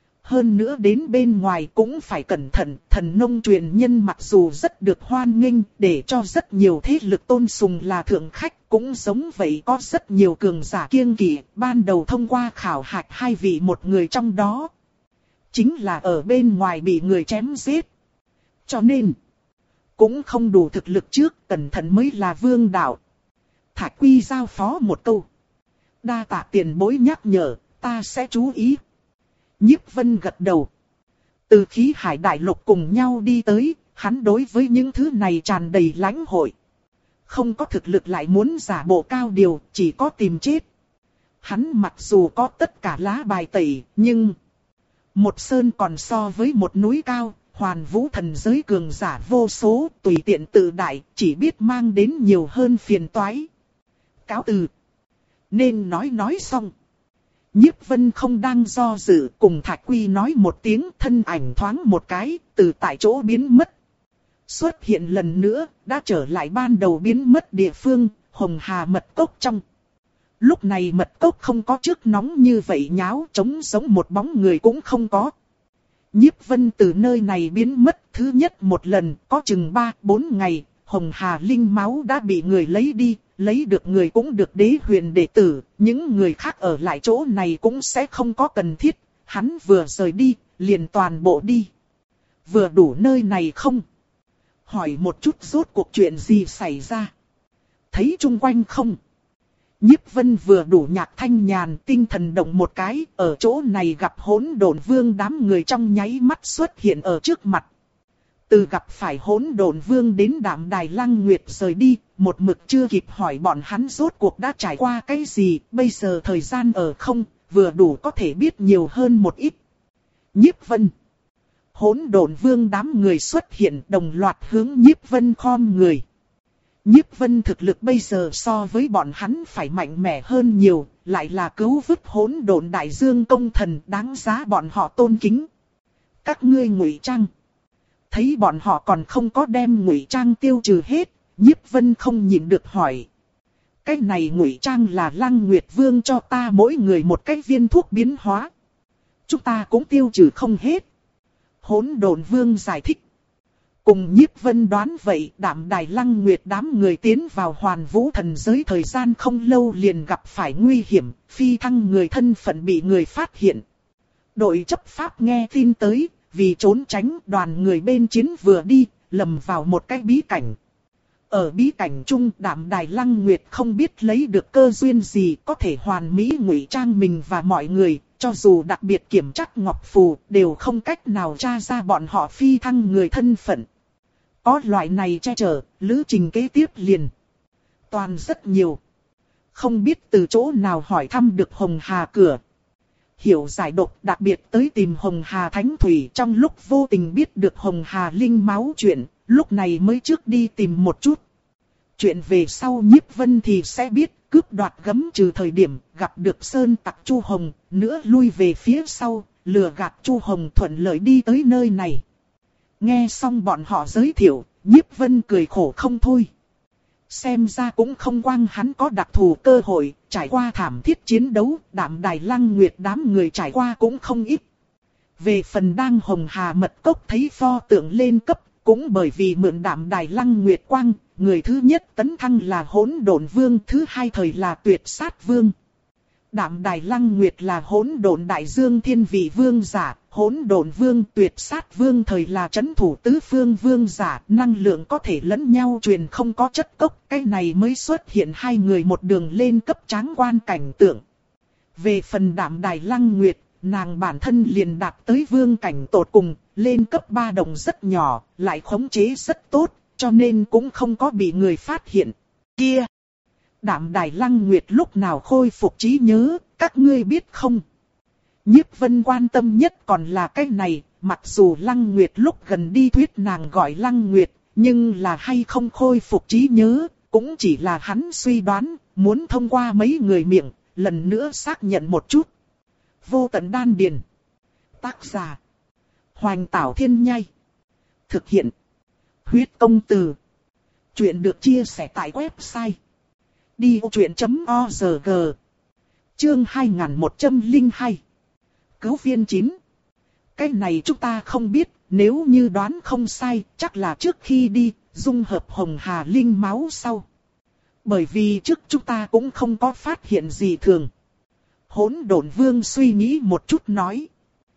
Hơn nữa đến bên ngoài cũng phải cẩn thận. Thần nông truyền nhân mặc dù rất được hoan nghênh, để cho rất nhiều thế lực tôn sùng là thượng khách. Cũng giống vậy có rất nhiều cường giả kiêng kỵ. Ban đầu thông qua khảo hạch hai vị một người trong đó. Chính là ở bên ngoài bị người chém giết. Cho nên cũng không đủ thực lực trước, cẩn thận mới là vương đạo. Thạch Quy giao phó một câu. Đa tạ tiền bối nhắc nhở, ta sẽ chú ý. Nhiếp Vân gật đầu. Từ khí hải đại lục cùng nhau đi tới, hắn đối với những thứ này tràn đầy lãnh hội. Không có thực lực lại muốn giả bộ cao điều, chỉ có tìm chết. Hắn mặc dù có tất cả lá bài tẩy, nhưng một sơn còn so với một núi cao. Hoàn vũ thần giới cường giả vô số, tùy tiện tự đại, chỉ biết mang đến nhiều hơn phiền toái. Cáo từ. Nên nói nói xong. Nhiếp Vân không đang do dự, cùng Thạch Quy nói một tiếng, thân ảnh thoáng một cái, từ tại chỗ biến mất. Xuất hiện lần nữa, đã trở lại ban đầu biến mất địa phương, Hồng Hà mật cốc trong. Lúc này mật cốc không có trước nóng như vậy nháo, trống giống một bóng người cũng không có. Nhiếp Vân từ nơi này biến mất thứ nhất một lần, có chừng ba bốn ngày, Hồng Hà linh máu đã bị người lấy đi, lấy được người cũng được đế huyền đệ tử, những người khác ở lại chỗ này cũng sẽ không có cần thiết, hắn vừa rời đi, liền toàn bộ đi. Vừa đủ nơi này không? Hỏi một chút rốt cuộc chuyện gì xảy ra? Thấy chung quanh không? Nhiếp Vân vừa đủ nhạc thanh nhàn, tinh thần động một cái, ở chỗ này gặp hỗn độn vương đám người trong nháy mắt xuất hiện ở trước mặt. Từ gặp phải hỗn độn vương đến Đạm Đài Lăng Nguyệt rời đi, một mực chưa kịp hỏi bọn hắn rốt cuộc đã trải qua cái gì, bây giờ thời gian ở không, vừa đủ có thể biết nhiều hơn một ít. Nhiếp Vân. Hỗn độn vương đám người xuất hiện đồng loạt hướng Nhiếp Vân khom người. Nhiếp Vân thực lực bây giờ so với bọn hắn phải mạnh mẽ hơn nhiều, lại là cứu vớt hỗn độn đại dương công thần, đáng giá bọn họ tôn kính. Các ngươi ngụy trang. Thấy bọn họ còn không có đem ngụy trang tiêu trừ hết, Nhiếp Vân không nhịn được hỏi. Cái này ngụy trang là Lăng Nguyệt Vương cho ta mỗi người một cái viên thuốc biến hóa. Chúng ta cũng tiêu trừ không hết. Hỗn độn vương giải thích. Cùng Nhiếp Vân đoán vậy, Đạm Đài Lăng Nguyệt đám người tiến vào Hoàn Vũ thần giới thời gian không lâu liền gặp phải nguy hiểm, phi thăng người thân phận bị người phát hiện. Đội chấp pháp nghe tin tới, vì trốn tránh đoàn người bên chiến vừa đi, lầm vào một cái bí cảnh. Ở bí cảnh chung, Đạm Đài Lăng Nguyệt không biết lấy được cơ duyên gì có thể hoàn mỹ ngụy trang mình và mọi người, cho dù đặc biệt kiểm trắc ngọc phù, đều không cách nào tra ra bọn họ phi thăng người thân phận. Có loại này che chở, lữ trình kế tiếp liền toàn rất nhiều. Không biết từ chỗ nào hỏi thăm được Hồng Hà cửa. Hiểu giải độc đặc biệt tới tìm Hồng Hà Thánh Thủy, trong lúc vô tình biết được Hồng Hà Linh máu chuyện, lúc này mới trước đi tìm một chút. Chuyện về sau Nhiếp Vân thì sẽ biết, cướp đoạt gấm trừ thời điểm gặp được Sơn Tặc Chu Hồng, nữa lui về phía sau, lừa gạt Chu Hồng thuận lợi đi tới nơi này. Nghe xong bọn họ giới thiệu, Nhiếp Vân cười khổ không thôi. Xem ra cũng không quang hắn có đặc thù cơ hội, trải qua thảm thiết chiến đấu, Đạm Đài Lăng Nguyệt đám người trải qua cũng không ít. Về phần đang Hồng Hà mật cốc thấy pho tượng lên cấp, cũng bởi vì mượn Đạm Đài Lăng Nguyệt quang, người thứ nhất tấn thăng là Hỗn Độn Vương, thứ hai thời là Tuyệt Sát Vương. Đạm Đài Lăng Nguyệt là Hỗn Độn Đại Dương Thiên Vị Vương giả, Hỗn Độn Vương Tuyệt Sát Vương thời là trấn thủ tứ phương vương giả, năng lượng có thể lẫn nhau truyền không có chất cốc, cái này mới xuất hiện hai người một đường lên cấp tráng quan cảnh tượng. Về phần Đạm Đài Lăng Nguyệt, nàng bản thân liền đạt tới vương cảnh tột cùng, lên cấp ba đồng rất nhỏ, lại khống chế rất tốt, cho nên cũng không có bị người phát hiện. Kia! Đạm Đài Lăng Nguyệt lúc nào khôi phục trí nhớ, các ngươi biết không? Nhiếp Vân quan tâm nhất còn là cái này, mặc dù Lăng Nguyệt lúc gần đi thuyết nàng gọi Lăng Nguyệt, nhưng là hay không khôi phục trí nhớ, cũng chỉ là hắn suy đoán, muốn thông qua mấy người miệng, lần nữa xác nhận một chút. Vô Tận Đan Điền. Tác giả: Hoành Tảo Thiên Nhai. Thực hiện: Huyết Công Từ. Chuyện được chia sẻ tại website đi ô truyện chấm org. Chương hai nghìn một trăm lẻ hai. Cứu viên chín. Cái này chúng ta không biết, nếu như đoán không sai, chắc là trước khi đi, dung hợp Hồng Hà Linh máu sau. Bởi vì trước chúng ta cũng không có phát hiện gì thường. Hỗn Độn Vương suy nghĩ một chút nói.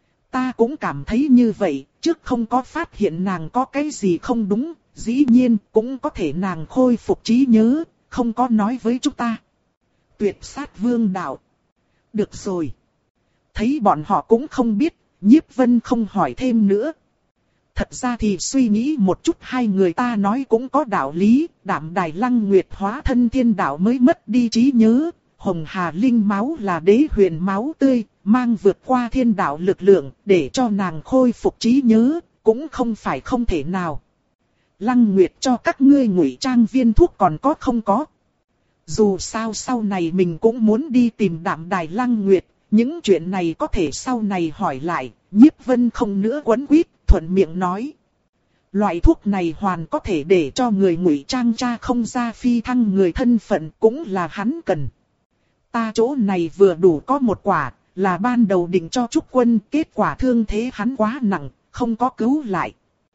Ta cũng cảm thấy như vậy, trước không có phát hiện nàng có cái gì không đúng, dĩ nhiên cũng có thể nàng khôi phục trí nhớ, không có nói với chúng ta. Tuyệt Sát Vương đạo. Được rồi. Thấy bọn họ cũng không biết, Nhiếp Vân không hỏi thêm nữa. Thật ra thì suy nghĩ một chút hai người ta nói cũng có đạo lý, Đạm Đài Lăng Nguyệt hóa thân thiên đạo mới mất đi trí nhớ. Hồng Hà Linh máu là đế huyền máu tươi, mang vượt qua thiên đạo lực lượng, để cho nàng khôi phục trí nhớ, cũng không phải không thể nào. Lăng Nguyệt cho các ngươi ngụy trang viên thuốc còn có không có? Dù sao sau này mình cũng muốn đi tìm Đạm Đài Lăng Nguyệt, những chuyện này có thể sau này hỏi lại, Nhiếp Vân không nữa quấn quýt, thuận miệng nói. Loại thuốc này hoàn có thể để cho người ngụy trang tra không ra phi thăng người thân phận, cũng là hắn cần. Ta chỗ này vừa đủ có một quả, là ban đầu định cho Trúc Quân, kết quả thương thế hắn quá nặng, không có cứu lại.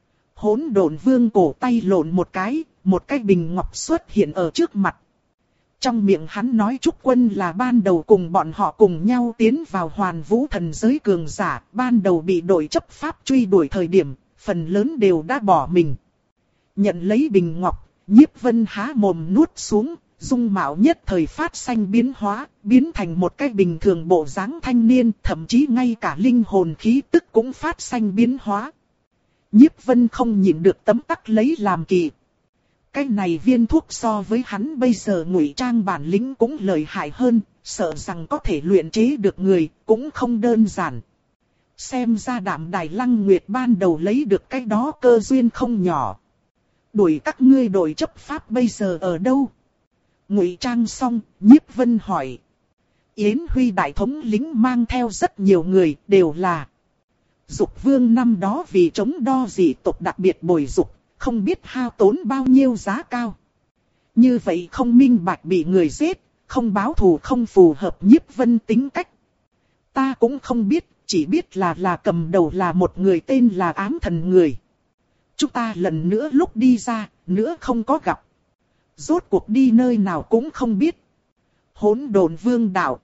Hỗn Độn Vương cổ tay lộn một cái, một cái bình ngọc xuất hiện ở trước mặt. Trong miệng hắn nói Trúc Quân là ban đầu cùng bọn họ cùng nhau tiến vào Hoàn Vũ thần giới cường giả, ban đầu bị đội chấp pháp truy đuổi thời điểm, phần lớn đều đã bỏ mình. Nhận lấy bình ngọc, Nhiếp Vân há mồm nuốt xuống, dung mạo nhất thời phát sinh biến hóa, biến thành một cái bình thường bộ dáng thanh niên, thậm chí ngay cả linh hồn khí tức cũng phát sinh biến hóa. Nhiếp Vân không nhịn được tấm tắc lấy làm kỳ. Cái này viên thuốc so với hắn bây giờ ngụy trang bản lĩnh cũng lợi hại hơn, sợ rằng có thể luyện chế được người, cũng không đơn giản. Xem ra Đạm Đài Lăng Nguyệt ban đầu lấy được cái đó cơ duyên không nhỏ. Đuổi các ngươi đội chấp pháp bây giờ ở đâu? Ngụy trang xong, Nhiếp Vân hỏi. Yến Huy đại thống lĩnh mang theo rất nhiều người, đều là Dục Vương năm đó vì chống đo dị tộc đặc biệt bồi dục, không biết hao tốn bao nhiêu giá cao. Như vậy không minh bạch bị người giết, không báo thù không phù hợp Nhiếp Vân tính cách. Ta cũng không biết, chỉ biết là là cầm đầu là một người tên là Ám Thần người. Chúng ta lần nữa lúc đi ra, nữa không có gặp. Rốt cuộc đi nơi nào cũng không biết. Hỗn độn vương đạo.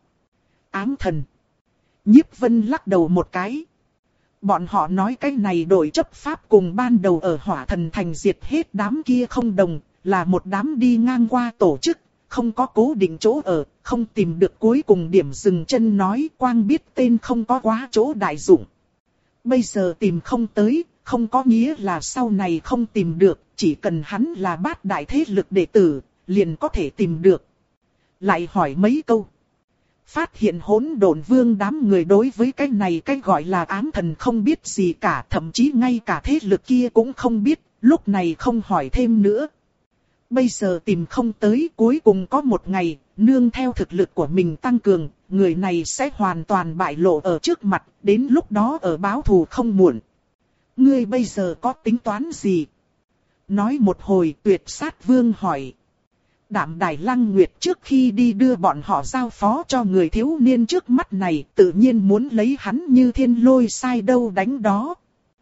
Ám thần. Nhiếp Vân lắc đầu một cái. Bọn họ nói cái này đổi chấp pháp cùng ban đầu ở Hỏa Thần Thành diệt hết đám kia không đồng, là một đám đi ngang qua tổ chức, không có cố định chỗ ở, không tìm được cuối cùng điểm dừng chân, nói quang biết tên không có quá chỗ đại dụng. Bây giờ tìm không tới, không có nghĩa là sau này không tìm được, chỉ cần hắn là bát đại thế lực đệ tử, liền có thể tìm được. Lại hỏi mấy câu. Phát hiện hỗn độn vương đám người đối với cái này cái gọi là ám thần không biết gì cả, thậm chí ngay cả thế lực kia cũng không biết, lúc này không hỏi thêm nữa. Bây giờ tìm không tới, cuối cùng có một ngày, nương theo thực lực của mình tăng cường, người này sẽ hoàn toàn bại lộ ở trước mặt, đến lúc đó ở báo thù không muộn. Ngươi bây giờ có tính toán gì? Nói một hồi, Tuyệt Sát Vương hỏi. Đạm Đài Lăng Nguyệt trước khi đi đưa bọn họ giao phó cho người thiếu niên trước mắt này, tự nhiên muốn lấy hắn như thiên lôi sai đâu đánh đó.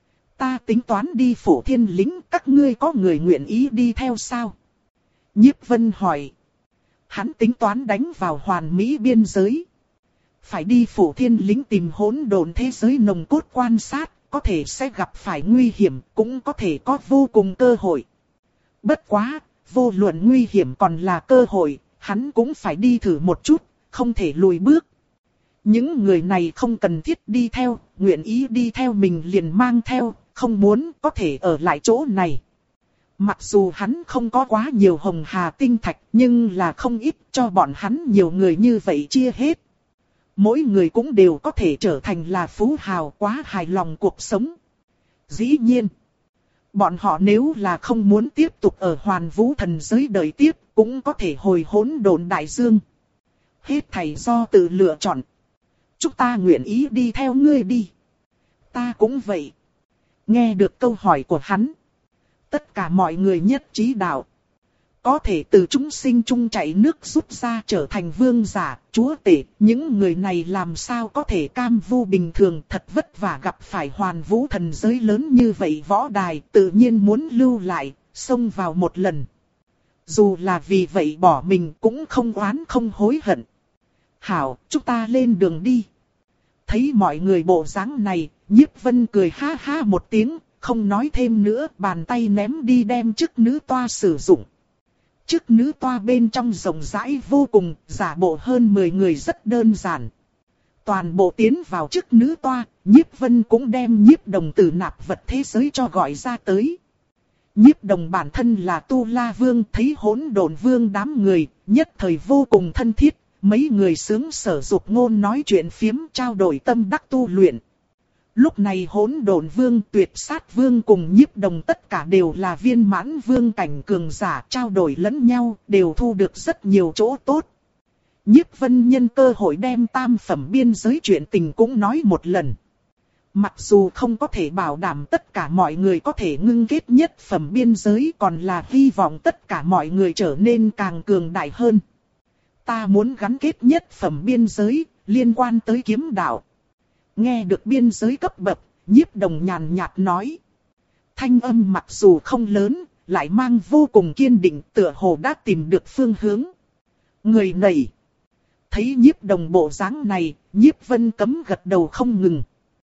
Ta tính toán đi Phủ Thiên Lĩnh, các ngươi có người nguyện ý đi theo sao? Nhiếp Vân hỏi. Hắn tính toán đánh vào hoàn mỹ biên giới. Phải đi Phủ Thiên Lĩnh tìm hỗn độn thế giới nồng cốt quan sát, có thể sẽ gặp phải nguy hiểm, cũng có thể có vô cùng cơ hội. Bất quá, vô luận nguy hiểm còn là cơ hội, hắn cũng phải đi thử một chút, không thể lùi bước. Những người này không cần thiết đi theo, nguyện ý đi theo mình liền mang theo, không muốn có thể ở lại chỗ này. Mặc dù hắn không có quá nhiều hồng hà tinh thạch, nhưng là không ít cho bọn hắn nhiều người như vậy chia hết. Mỗi người cũng đều có thể trở thành là phú hào, quá hài lòng cuộc sống. Dĩ nhiên, bọn họ nếu là không muốn tiếp tục ở Hoàn Vũ Thần giới đời tiếp, cũng có thể hồi hỗn độn đại dương. Hết thảy do tự lựa chọn. Chúng ta nguyện ý đi theo ngươi đi. Ta cũng vậy. Nghe được câu hỏi của hắn, tất cả mọi người nhất trí đạo. Có thể từ chúng sinh chung chảy nước rút ra trở thành vương giả, chúa tể, những người này làm sao có thể cam vu bình thường, thật vất vả gặp phải Hoàn Vũ Thần giới lớn như vậy võ đài, tự nhiên muốn lưu lại, xông vào một lần. Dù là vì vậy bỏ mình cũng không oán không hối hận. Hảo, chúng ta lên đường đi. Thấy mọi người bộ dáng này, Nhiếp Vân cười ha ha một tiếng, không nói thêm nữa, bàn tay ném đi đem chức nữ toa sử dụng. Chức nữ toa bên trong rộng rãi vô cùng, giả bộ hơn mười người rất đơn giản. Toàn bộ tiến vào chức nữ toa, Nhiếp Vân cũng đem Nhiếp Đồng từ nạp vật thế giới cho gọi ra tới. Nhiếp Đồng bản thân là Tu La Vương, thấy hỗn độn vương đám người, nhất thời vô cùng thân thiết, mấy người sướng sở dục ngôn nói chuyện phiếm trao đổi tâm đắc tu luyện. Lúc này hỗn độn vương, Tuyệt Sát Vương cùng Nhiếp Đồng tất cả đều là viên mãn vương cảnh cường giả, trao đổi lẫn nhau, đều thu được rất nhiều chỗ tốt. Nhiếp Vân nhân cơ hội đem tam phẩm biên giới chuyện tình cũng nói một lần. Mặc dù không có thể bảo đảm tất cả mọi người có thể ngưng kết nhất phẩm biên giới, còn là hy vọng tất cả mọi người trở nên càng cường đại hơn. Ta muốn gắn kết nhất phẩm biên giới, liên quan tới kiếm đạo. Nghe được biên giới cấp bậc, Nhiếp Đồng nhàn nhạt nói. Thanh âm mặc dù không lớn, lại mang vô cùng kiên định, tựa hồ đã tìm được phương hướng. Người này, thấy Nhiếp Đồng bộ dáng này, Nhiếp Vân cấm gật đầu không ngừng.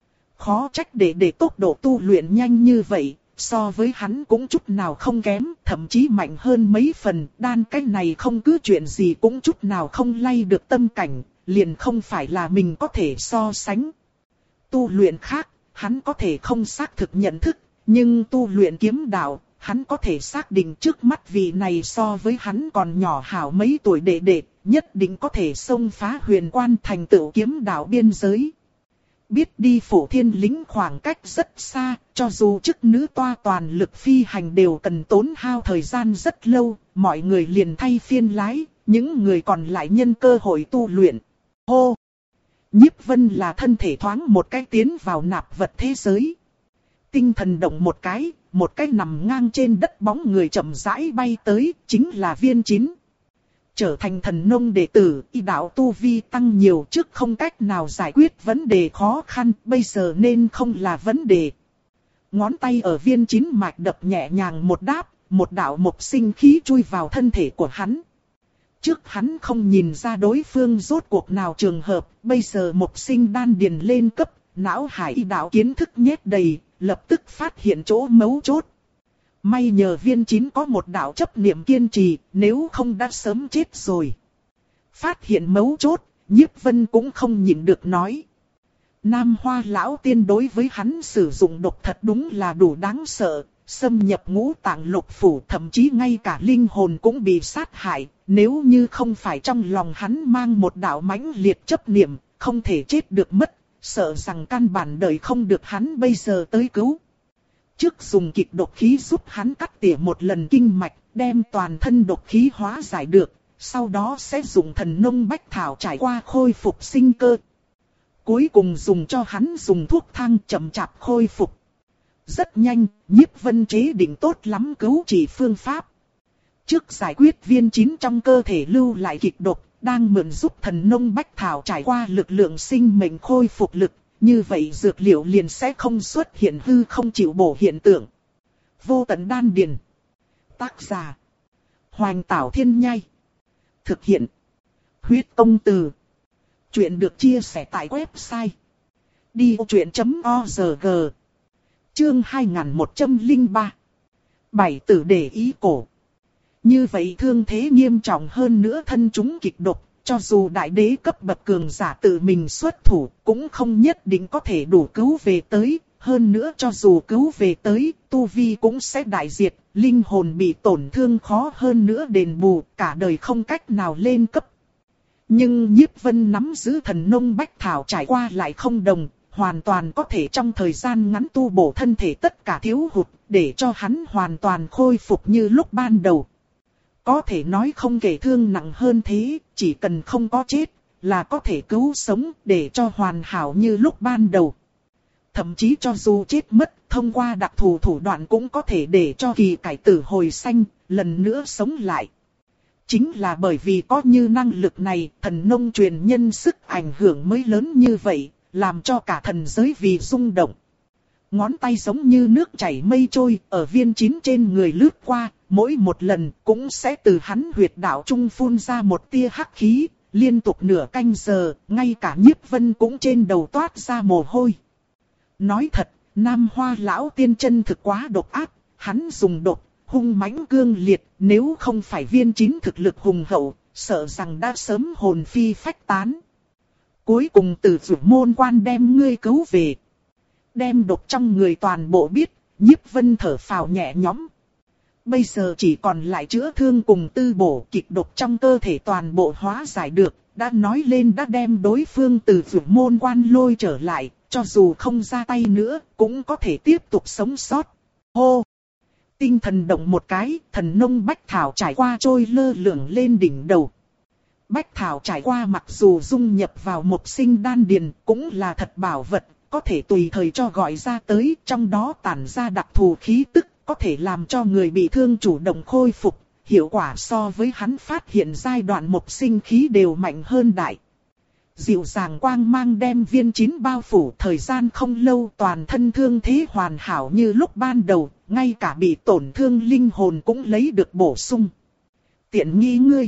Khó trách để để tốc độ tu luyện nhanh như vậy, so với hắn cũng chút nào không kém, thậm chí mạnh hơn mấy phần, đan cái này không cứ chuyện gì cũng chút nào không lay được tâm cảnh, liền không phải là mình có thể so sánh. Tu luyện khác, hắn có thể không xác thực nhận thức, nhưng tu luyện kiếm đạo, hắn có thể xác định trước mắt vị này so với hắn còn nhỏ hảo mấy tuổi đệ đệ, nhất định có thể xông phá huyền quan thành tựu kiếm đạo biên giới. Biết đi Phủ Thiên Lĩnh khoảng cách rất xa, cho dù chức nữ toa toàn lực phi hành đều cần tốn hao thời gian rất lâu, mọi người liền thay phiên lái, những người còn lại nhân cơ hội tu luyện. Hô! Nhiếp Vân là thân thể thoáng một cái tiến vào nạp vật thế giới. Tinh thần động một cái, một cái nằm ngang trên đất bóng người chậm rãi bay tới, chính là Viên Chín. Trở thành thần nông đệ tử, y đạo tu vi tăng nhiều trước không cách nào giải quyết vấn đề khó khăn, bây giờ nên không là vấn đề. ngón tay ở viên chín mạch đập nhẹ nhàng một đáp, một đạo mộc sinh khí chui vào thân thể của hắn. Trước hắn không nhìn ra đối phương rốt cuộc nào trường hợp, bây giờ mộc sinh đan điền lên cấp, não hải đạo kiến thức nhét đầy, lập tức phát hiện chỗ mấu chốt. May nhờ viên chín có một đạo chấp niệm kiên trì, nếu không đã sớm chết rồi. Phát hiện mấu chốt, Nhiếp Vân cũng không nhịn được nói. Nam Hoa lão tiên đối với hắn sử dụng độc thật đúng là đủ đáng sợ, xâm nhập ngũ tạng lục phủ, thậm chí ngay cả linh hồn cũng bị sát hại. Nếu như không phải trong lòng hắn mang một đạo mãnh liệt chấp niệm, không thể chết được mất, sợ rằng căn bản đời không được hắn bây giờ tới cứu. Trước dùng kịch độc khí giúp hắn cắt tỉa một lần kinh mạch, đem toàn thân độc khí hóa giải được, sau đó sẽ dùng thần nông bách thảo trải qua khôi phục sinh cơ. Cuối cùng dùng cho hắn dùng thuốc thang chậm chạp khôi phục. Rất nhanh, Nhiếp Vân chế định tốt lắm cứu trị phương pháp. Trước giải quyết viên chín trong cơ thể lưu lại kịch độc, đang mượn giúp thần nông bách thảo trải qua lực lượng sinh mệnh khôi phục lực, như vậy dược liệu liền sẽ không xuất hiện hư không chịu bổ hiện tượng. Vô tận đan điền. Tác giả: Hoành Tảo Thiên Nhai. Thực hiện: Huyết Công Từ. Chuyện được chia sẻ tại website đi ô chuyện chấm org. Chương hai nghìn một trăm lẻ ba. Bảy tử để ý cổ. Như vậy thương thế nghiêm trọng hơn nữa, thân chúng kịch độc, cho dù đại đế cấp bậc cường giả tự mình xuất thủ, cũng không nhất định có thể đủ cứu về tới. Hơn nữa cho dù cứu về tới, tu vi cũng sẽ đại diệt, linh hồn bị tổn thương khó hơn nữa đền bù, cả đời không cách nào lên cấp. Nhưng Nhiếp Vân nắm giữ thần nông bách thảo trải qua lại không đồng, hoàn toàn có thể trong thời gian ngắn tu bổ thân thể tất cả thiếu hụt, để cho hắn hoàn toàn khôi phục như lúc ban đầu. Có thể nói không kể thương nặng hơn thế, chỉ cần không có chết, là có thể cứu sống để cho hoàn hảo như lúc ban đầu. Thậm chí cho dù chết mất, thông qua đặc thù thủ đoạn cũng có thể để cho kỳ cải tử hồi sanh, lần nữa sống lại. Chính là bởi vì có như năng lực này, thần nông truyền nhân sức ảnh hưởng mới lớn như vậy, làm cho cả thần giới vì rung động. Ngón tay giống như nước chảy mây trôi, ở viên chín trên người lướt qua, mỗi một lần cũng sẽ từ hắn huyệt đạo trung phun ra một tia hắc khí, liên tục nửa canh giờ, ngay cả Nhiếp Vân cũng trên đầu toát ra mồ hôi. Nói thật, Nam Hoa lão tiên chân thực quá độc ác, hắn dùng độc, hung mãnh cương liệt, nếu không phải viên chín thực lực hùng hậu, sợ rằng đã sớm hồn phi phách tán. Cuối cùng từ Dụ Môn Quan đem ngươi cứu về. Đem độc trong người toàn bộ biết, Nhiếp Vân thở phào nhẹ nhõm. Bây giờ chỉ còn lại chữa thương cùng tư bổ, kịch độc trong cơ thể toàn bộ hóa giải được, đã nói lên đã đem đối phương từ Dụ Môn Quan lôi trở lại, cho dù không ra tay nữa, cũng có thể tiếp tục sống sót. Hô! Tinh thần động một cái, thần nông bách thảo trải qua trôi lơ lửng lên đỉnh đầu. Bách thảo trải qua mặc dù dung nhập vào mộc sinh đan điền, cũng là thật bảo vật, có thể tùy thời cho gọi ra tới, trong đó tản ra đặc thù khí tức, có thể làm cho người bị thương chủ động khôi phục, hiệu quả so với hắn phát hiện giai đoạn mộc sinh khí đều mạnh hơn đại. Dịu dàng quang mang đem viên chín bao phủ, thời gian không lâu toàn thân thương thế hoàn hảo như lúc ban đầu, ngay cả bị tổn thương linh hồn cũng lấy được bổ sung. Tiện nghi ngươi.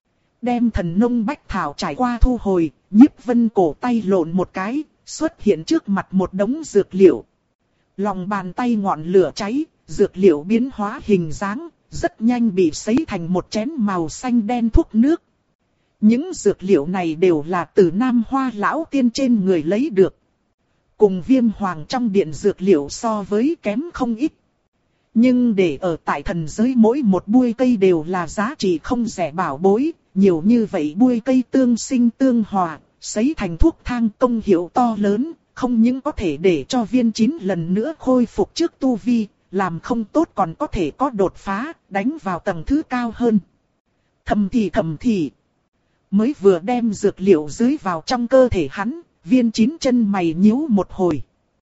Đem thần nông bách thảo trải qua thu hồi, Nhiếp Vân cổ tay lộn một cái, xuất hiện trước mặt một đống dược liệu. Lòng bàn tay ngọn lửa cháy, dược liệu biến hóa hình dáng, rất nhanh bị sấy thành một chén màu xanh đen thuốc nước. Những dược liệu này đều là từ Nam Hoa lão tiên trên người lấy được. Cùng Viêm Hoàng trong điện dược liệu so với kém không ít. Nhưng để ở tại thần giới mỗi một bụi cây đều là giá trị không rẻ bảo bối, nhiều như vậy bụi cây tương sinh tương hòa, sấy thành thuốc thang công hiệu to lớn, không những có thể để cho viên chín lần nữa khôi phục trước tu vi, làm không tốt còn có thể có đột phá, đánh vào tầng thứ cao hơn. Thầm thì thầm thì, mới vừa đem dược liệu dưới vào trong cơ thể hắn, viên chín chân mày nhíu một hồi.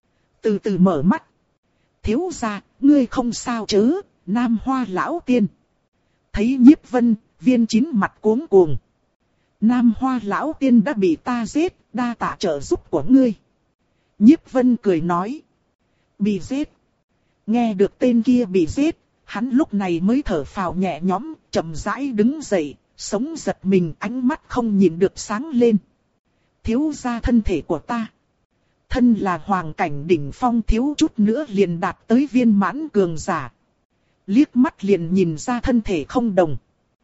Từ từ mở mắt. Thiếu gia, ngươi không sao chứ, Nam Hoa lão tiên. Thấy Nhiếp Vân, viên chín mặt cuống cuồng. Nam Hoa lão tiên đã bị ta giết, đa tạ trợ giúp của ngươi. Nhiếp Vân cười nói. Bị giết. Nghe được tên kia bị giết, hắn lúc này mới thở phào nhẹ nhõm, chậm rãi đứng dậy, sống giật mình, ánh mắt không nhìn được sáng lên. Thiếu gia thân thể của ta. Thân là hoàng cảnh đỉnh phong, thiếu chút nữa liền đạt tới viên mãn cường giả. Liếc mắt liền nhìn ra thân thể không đồng.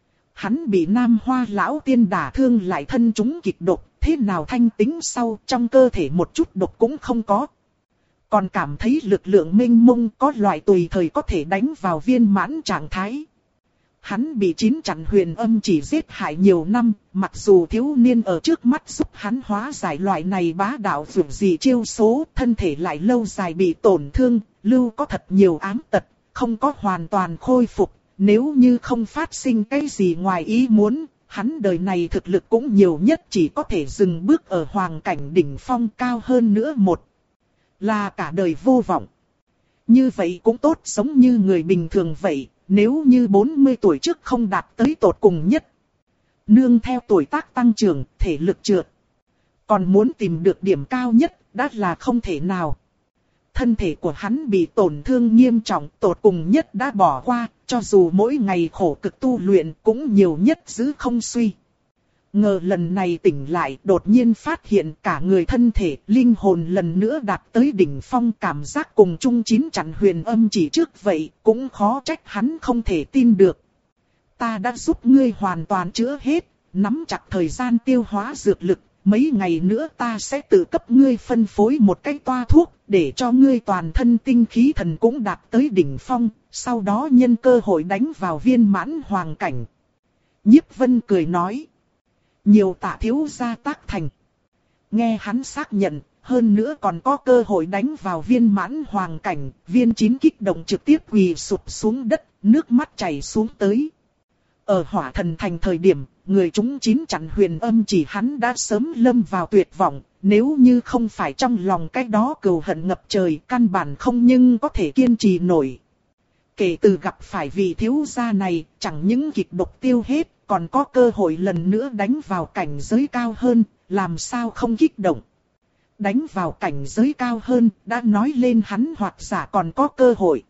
Hắn bị Nam Hoa lão tiên đả thương lại thân chúng kịch độc, thế nào thanh tính sau trong cơ thể một chút độc cũng không có. Còn cảm thấy lực lượng mênh mông, có loại tùy thời có thể đánh vào viên mãn trạng thái. Hắn bị chín chặn huyền âm chỉ giết hại nhiều năm, mặc dù thiếu niên ở trước mắt giúp hắn hóa giải loại này bá đạo vượt gì chiêu số, thân thể lại lâu dài bị tổn thương, lưu có thật nhiều ám tật, không có hoàn toàn khôi phục. Nếu như không phát sinh cái gì ngoài ý muốn, hắn đời này thực lực cũng nhiều nhất chỉ có thể dừng bước ở hoàng cảnh đỉnh phong, cao hơn nữa một là cả đời vô vọng. Như vậy cũng tốt, giống như người bình thường vậy, nếu như bốn mươi tuổi trước không đạt tới tột cùng nhất. Nương theo tuổi tác tăng trưởng, thể lực trượt. Còn muốn tìm được điểm cao nhất, đã là không thể nào. Thân thể của hắn bị tổn thương nghiêm trọng, tột cùng nhất đã bỏ qua, cho dù mỗi ngày khổ cực tu luyện cũng nhiều nhất giữ không suy. Ngờ lần này tỉnh lại, đột nhiên phát hiện cả người thân thể, linh hồn lần nữa đạt tới đỉnh phong, cảm giác cùng chung chín chặn huyền âm chỉ trước vậy, cũng khó trách hắn không thể tin được. Ta đã giúp ngươi hoàn toàn chữa hết, nắm chặt thời gian tiêu hóa dược lực, mấy ngày nữa ta sẽ tự cấp ngươi phân phối một cái toa thuốc, để cho ngươi toàn thân tinh khí thần cũng đạt tới đỉnh phong, sau đó nhân cơ hội đánh vào viên mãn hoàng cảnh. Nhiếp Vân cười nói. Nhiều tạ thiếu gia tác thành. Nghe hắn xác nhận, hơn nữa còn có cơ hội đánh vào viên mãn hoàng cảnh, viên chín kích động trực tiếp quỳ sụp xuống đất, nước mắt chảy xuống tới. Ở Hỏa Thần Thành thời điểm, người chúng chín chặn huyền âm chỉ hắn đã sớm lâm vào tuyệt vọng, nếu như không phải trong lòng cái đó cừu hận ngập trời, căn bản không nhưng có thể kiên trì nổi. Kể từ gặp phải vị thiếu gia này, chẳng những kịch độc tiêu hết, còn có cơ hội lần nữa đánh vào cảnh giới cao hơn, làm sao không kích động. Đánh vào cảnh giới cao hơn, đã nói lên hắn hoặc giả còn có cơ hội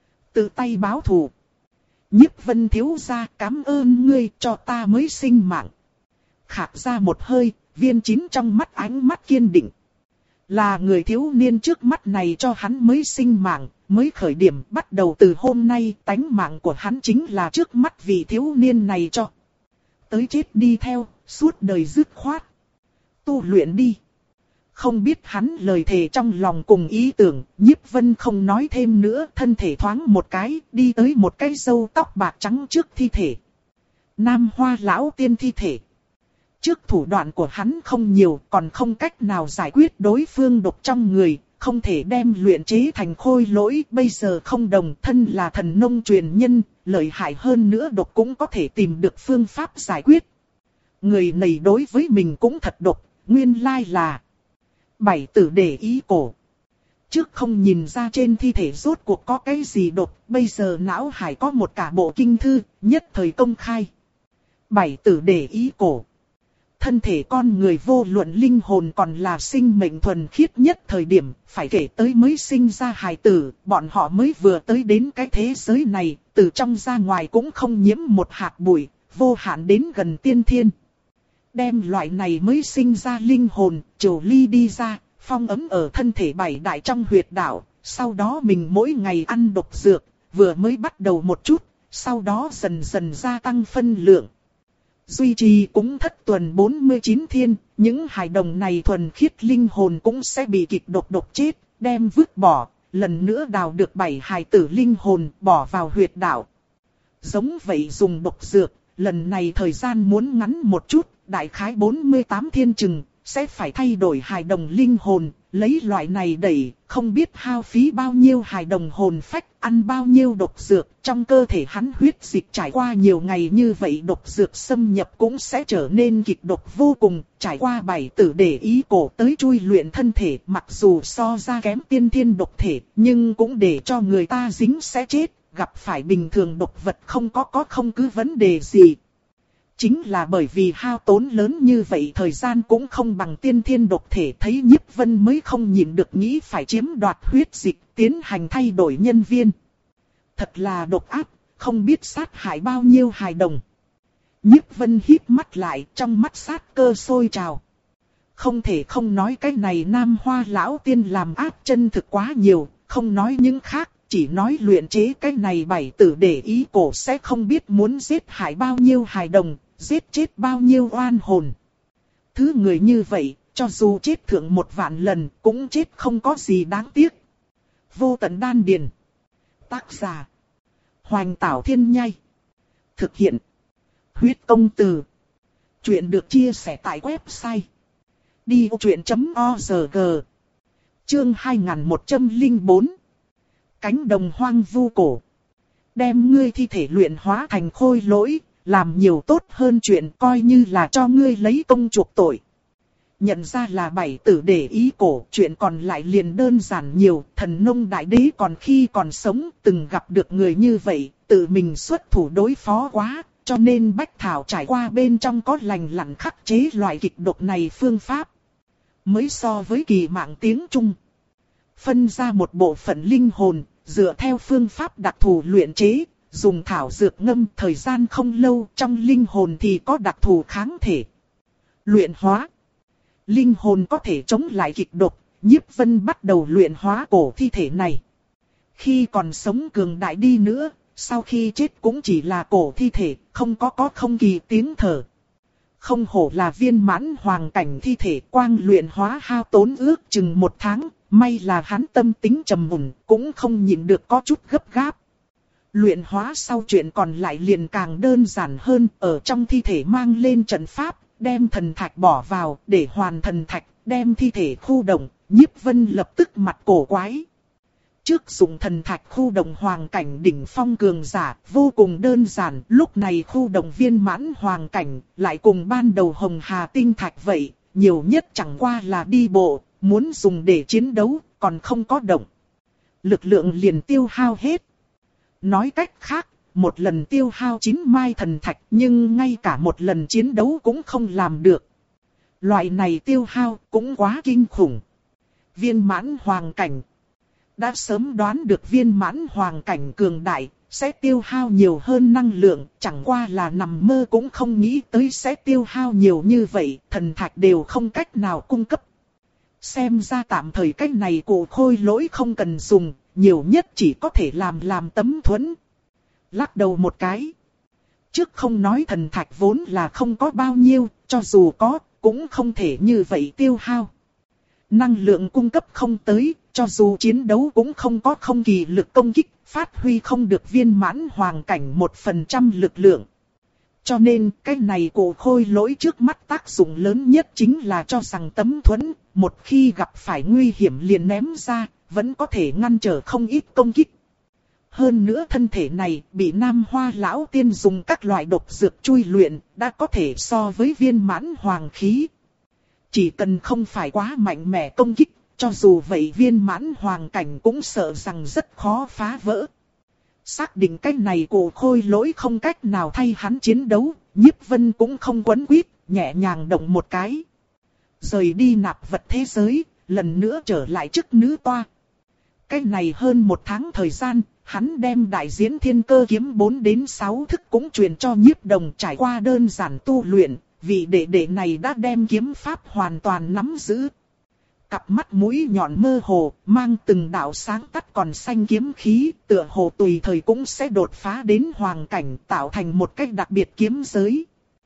tự tay báo thù. Nhiếp Vân thiếu gia, cảm ơn ngươi cho ta mới sinh mạng. Khạc ra một hơi, viên chín trong mắt ánh mắt kiên định. Là người thiếu niên trước mắt này cho hắn mới sinh mạng, mới khởi điểm, bắt đầu từ hôm nay, tánh mạng của hắn chính là trước mắt vị thiếu niên này cho. Tới chết đi theo, suốt đời dứt khoát. Tu luyện đi. Không biết hắn lời thề trong lòng cùng ý tưởng, Nhiếp Vân không nói thêm nữa, thân thể thoáng một cái, đi tới một cái râu tóc bạc trắng trước thi thể. Nam Hoa lão tiên thi thể. Trước thủ đoạn của hắn không nhiều, còn không cách nào giải quyết đối phương độc trong người, không thể đem luyện chế thành khôi lỗi, bây giờ không đồng, thân là thần nông truyền nhân, lợi hại hơn nữa độc cũng có thể tìm được phương pháp giải quyết. Người này đối với mình cũng thật độc, nguyên lai là Bảy tử để ý cổ. Trước không nhìn ra trên thi thể rốt cuộc có cái gì độc, bây giờ não hải có một cả bộ kinh thư, nhất thời công khai. Bảy tử để ý cổ. Thân thể con người vô luận linh hồn còn là sinh mệnh thuần khiết nhất thời điểm, phải kể tới mới sinh ra hài tử, bọn họ mới vừa tới đến cái thế giới này, từ trong ra ngoài cũng không nhiễm một hạt bụi, vô hạn đến gần tiên thiên. Đem loại này mới sinh ra linh hồn, trổ ly đi ra, phong ấm ở thân thể bảy đại trong huyệt đạo, sau đó mình mỗi ngày ăn độc dược, vừa mới bắt đầu một chút, sau đó dần dần gia tăng phân lượng. Duy trì cũng thất tuần bốn mươi chín thiên, những hài đồng này thuần khiết linh hồn cũng sẽ bị kịch độc độc chết, đem vứt bỏ, lần nữa đào được bảy hài tử linh hồn bỏ vào huyệt đạo. Giống vậy dùng độc dược, lần này thời gian muốn ngắn một chút, đại khái bốn mươi tám thiên chừng, sẽ phải thay đổi hài đồng linh hồn, lấy loại này đẩy, không biết hao phí bao nhiêu hài đồng hồn phách, ăn bao nhiêu độc dược, trong cơ thể hắn huyết dịch trải qua nhiều ngày như vậy độc dược xâm nhập cũng sẽ trở nên kịch độc vô cùng, trải qua bảy tử để ý cổ tới chui luyện thân thể, mặc dù so ra kém tiên thiên độc thể, nhưng cũng để cho người ta dính sẽ chết, gặp phải bình thường độc vật không có có không cứ vấn đề gì. Chính là bởi vì hao tốn lớn như vậy thời gian cũng không bằng tiên thiên độc thể, thấy Nhiếp Vân mới không nhịn được nghĩ phải chiếm đoạt huyết dịch, tiến hành thay đổi nhân viên. Thật là độc ác, không biết sát hại bao nhiêu hài đồng. Nhiếp Vân híp mắt lại, trong mắt sát cơ sôi trào. Không thể không nói cái này Nam Hoa lão tiên làm ác chân thực quá nhiều, không nói những khác, chỉ nói luyện chế cái này bảy tử để ý cổ sẽ không biết muốn giết hại bao nhiêu hài đồng, giết chết bao nhiêu oan hồn. Thứ người như vậy, cho dù chết thượng một vạn lần, cũng chết không có gì đáng tiếc. Vô tận đan điền. Tác giả: Hoành Tảo Thiên Nhai. Thực hiện: Huyết Công Từ. Chuyện được chia sẻ tại website đi ô chuyện chấm org. Chương hai nghìn một trăm lẻ bốn. Cánh đồng hoang vu cổ. Đem ngươi thi thể luyện hóa thành khôi lỗi, làm nhiều tốt hơn chuyện coi như là cho ngươi lấy công chuộc tội. Nhận ra là bảy tử để ý cổ, chuyện còn lại liền đơn giản nhiều. Thần nông đại đế còn khi còn sống từng gặp được người như vậy, tự mình xuất thủ đối phó quá, cho nên Bách Thảo trải qua bên trong có lành lặn khắc chế loại kịch độc này phương pháp. Mới so với kỳ mạng tiếng Trung. Phân ra một bộ phận linh hồn, dựa theo phương pháp đặc thù luyện chế, dùng thảo dược ngâm thời gian không lâu, trong linh hồn thì có đặc thù kháng thể. Luyện hóa. Linh hồn có thể chống lại kịch độc, Nhiếp Vân bắt đầu luyện hóa cổ thi thể này. Khi còn sống cường đại đi nữa, sau khi chết cũng chỉ là cổ thi thể, không có có không kỳ tiếng thở. Không hổ là viên mãn hoàng cảnh thi thể, quang luyện hóa hao tốn ước chừng một tháng, may là hắn tâm tính trầm mùn, cũng không nhịn được có chút gấp gáp. Luyện hóa sau chuyện còn lại liền càng đơn giản hơn, ở trong thi thể mang lên trận pháp, đem thần thạch bỏ vào, để hoàn thần thạch, đem thi thể khu động, Nhiếp Vân lập tức mặt cổ quái. Trước dùng thần thạch khu động hoàng cảnh đỉnh phong cường giả, vô cùng đơn giản, lúc này khu động viên mãn hoàng cảnh, lại cùng ban đầu hồng hà tinh thạch vậy, nhiều nhất chẳng qua là đi bộ, muốn dùng để chiến đấu, còn không có động. Lực lượng liền tiêu hao hết. Nói cách khác, một lần tiêu hao chín mai thần thạch, nhưng ngay cả một lần chiến đấu cũng không làm được. Loại này tiêu hao cũng quá kinh khủng. Viên mãn hoàng cảnh. Đã sớm đoán được viên mãn hoàng cảnh cường đại, sẽ tiêu hao nhiều hơn năng lượng, chẳng qua là nằm mơ cũng không nghĩ tới sẽ tiêu hao nhiều như vậy, thần thạch đều không cách nào cung cấp. Xem ra tạm thời cách này cổ khôi lỗi không cần dùng, nhiều nhất chỉ có thể làm làm tấm thuẫn. Lắc đầu một cái. Trước không nói thần thạch vốn là không có bao nhiêu, cho dù có, cũng không thể như vậy tiêu hao. Năng lượng cung cấp không tới, cho dù chiến đấu cũng không có không kỳ lực công kích, phát huy không được viên mãn hoàng cảnh một phần trăm lực lượng. Cho nên, cái này cổ khôi lỗi trước mắt tác dụng lớn nhất chính là cho rằng tấm thuẫn, một khi gặp phải nguy hiểm liền ném ra, vẫn có thể ngăn trở không ít công kích. Hơn nữa thân thể này bị Nam Hoa lão tiên dùng các loại độc dược chui luyện, đã có thể so với viên mãn hoàng khí. Chỉ cần không phải quá mạnh mẽ công kích, cho dù vậy viên mãn hoàng cảnh cũng sợ rằng rất khó phá vỡ. Xác định cái này cổ khôi lỗi không cách nào thay hắn chiến đấu, Nhiếp Vân cũng không quấn quýt, nhẹ nhàng động một cái. Rời đi nạp vật thế giới, lần nữa trở lại chức nữ toa. Cái này hơn một tháng thời gian, hắn đem đại diễn thiên cơ kiếm bốn đến sáu thức cũng truyền cho Nhiếp Đồng, trải qua đơn giản tu luyện, vị đệ đệ này đã đem kiếm pháp hoàn toàn nắm giữ. Cặp mắt mũi nhọn mơ hồ, mang từng đạo sáng tắt còn xanh kiếm khí, tựa hồ tùy thời cũng sẽ đột phá đến hoàng cảnh, tạo thành một cách đặc biệt kiếm giới.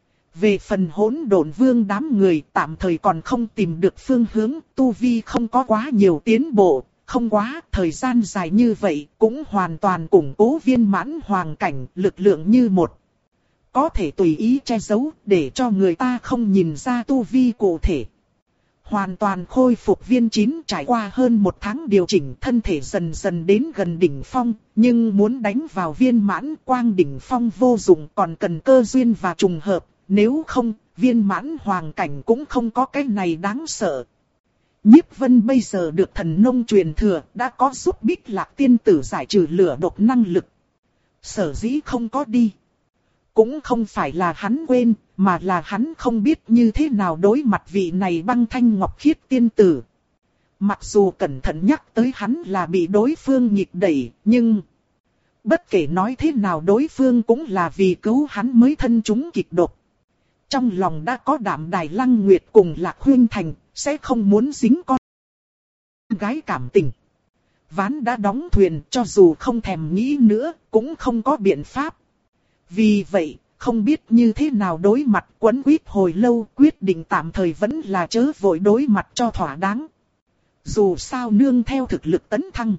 Về phần hỗn độn vương đám người tạm thời còn không tìm được phương hướng, tu vi không có quá nhiều tiến bộ, không quá thời gian dài như vậy cũng hoàn toàn củng cố viên mãn hoàng cảnh, lực lượng như một. Có thể tùy ý che giấu để cho người ta không nhìn ra tu vi cụ thể. Hoàn toàn khôi phục viên chín, trải qua hơn một tháng điều chỉnh, thân thể dần dần đến gần đỉnh phong, nhưng muốn đánh vào viên mãn quang đỉnh phong vô dụng, còn cần cơ duyên và trùng hợp, nếu không, viên mãn hoàng cảnh cũng không có cái này đáng sợ. Nhiếp Vân bây giờ được thần nông truyền thừa, đã có giúp Bích Lạc tiên tử giải trừ lửa độc năng lực. Sở dĩ không có đi cũng không phải là hắn quên, mà là hắn không biết như thế nào đối mặt vị này băng thanh ngọc khiết tiên tử. Mặc dù cẩn thận nhắc tới hắn là bị đối phương nhịp đẩy, nhưng bất kể nói thế nào đối phương cũng là vì cứu hắn mới thân chúng kịch độc. Trong lòng đã có Đạm Đài Lăng Nguyệt cùng Lạc Huyên Thành, sẽ không muốn dính con gái cảm tình. Ván đã đóng thuyền, cho dù không thèm nghĩ nữa, cũng không có biện pháp. Vì vậy, không biết như thế nào đối mặt, quấn quýt hồi lâu, quyết định tạm thời vẫn là chớ vội đối mặt cho thỏa đáng. Dù sao nương theo thực lực tấn thăng,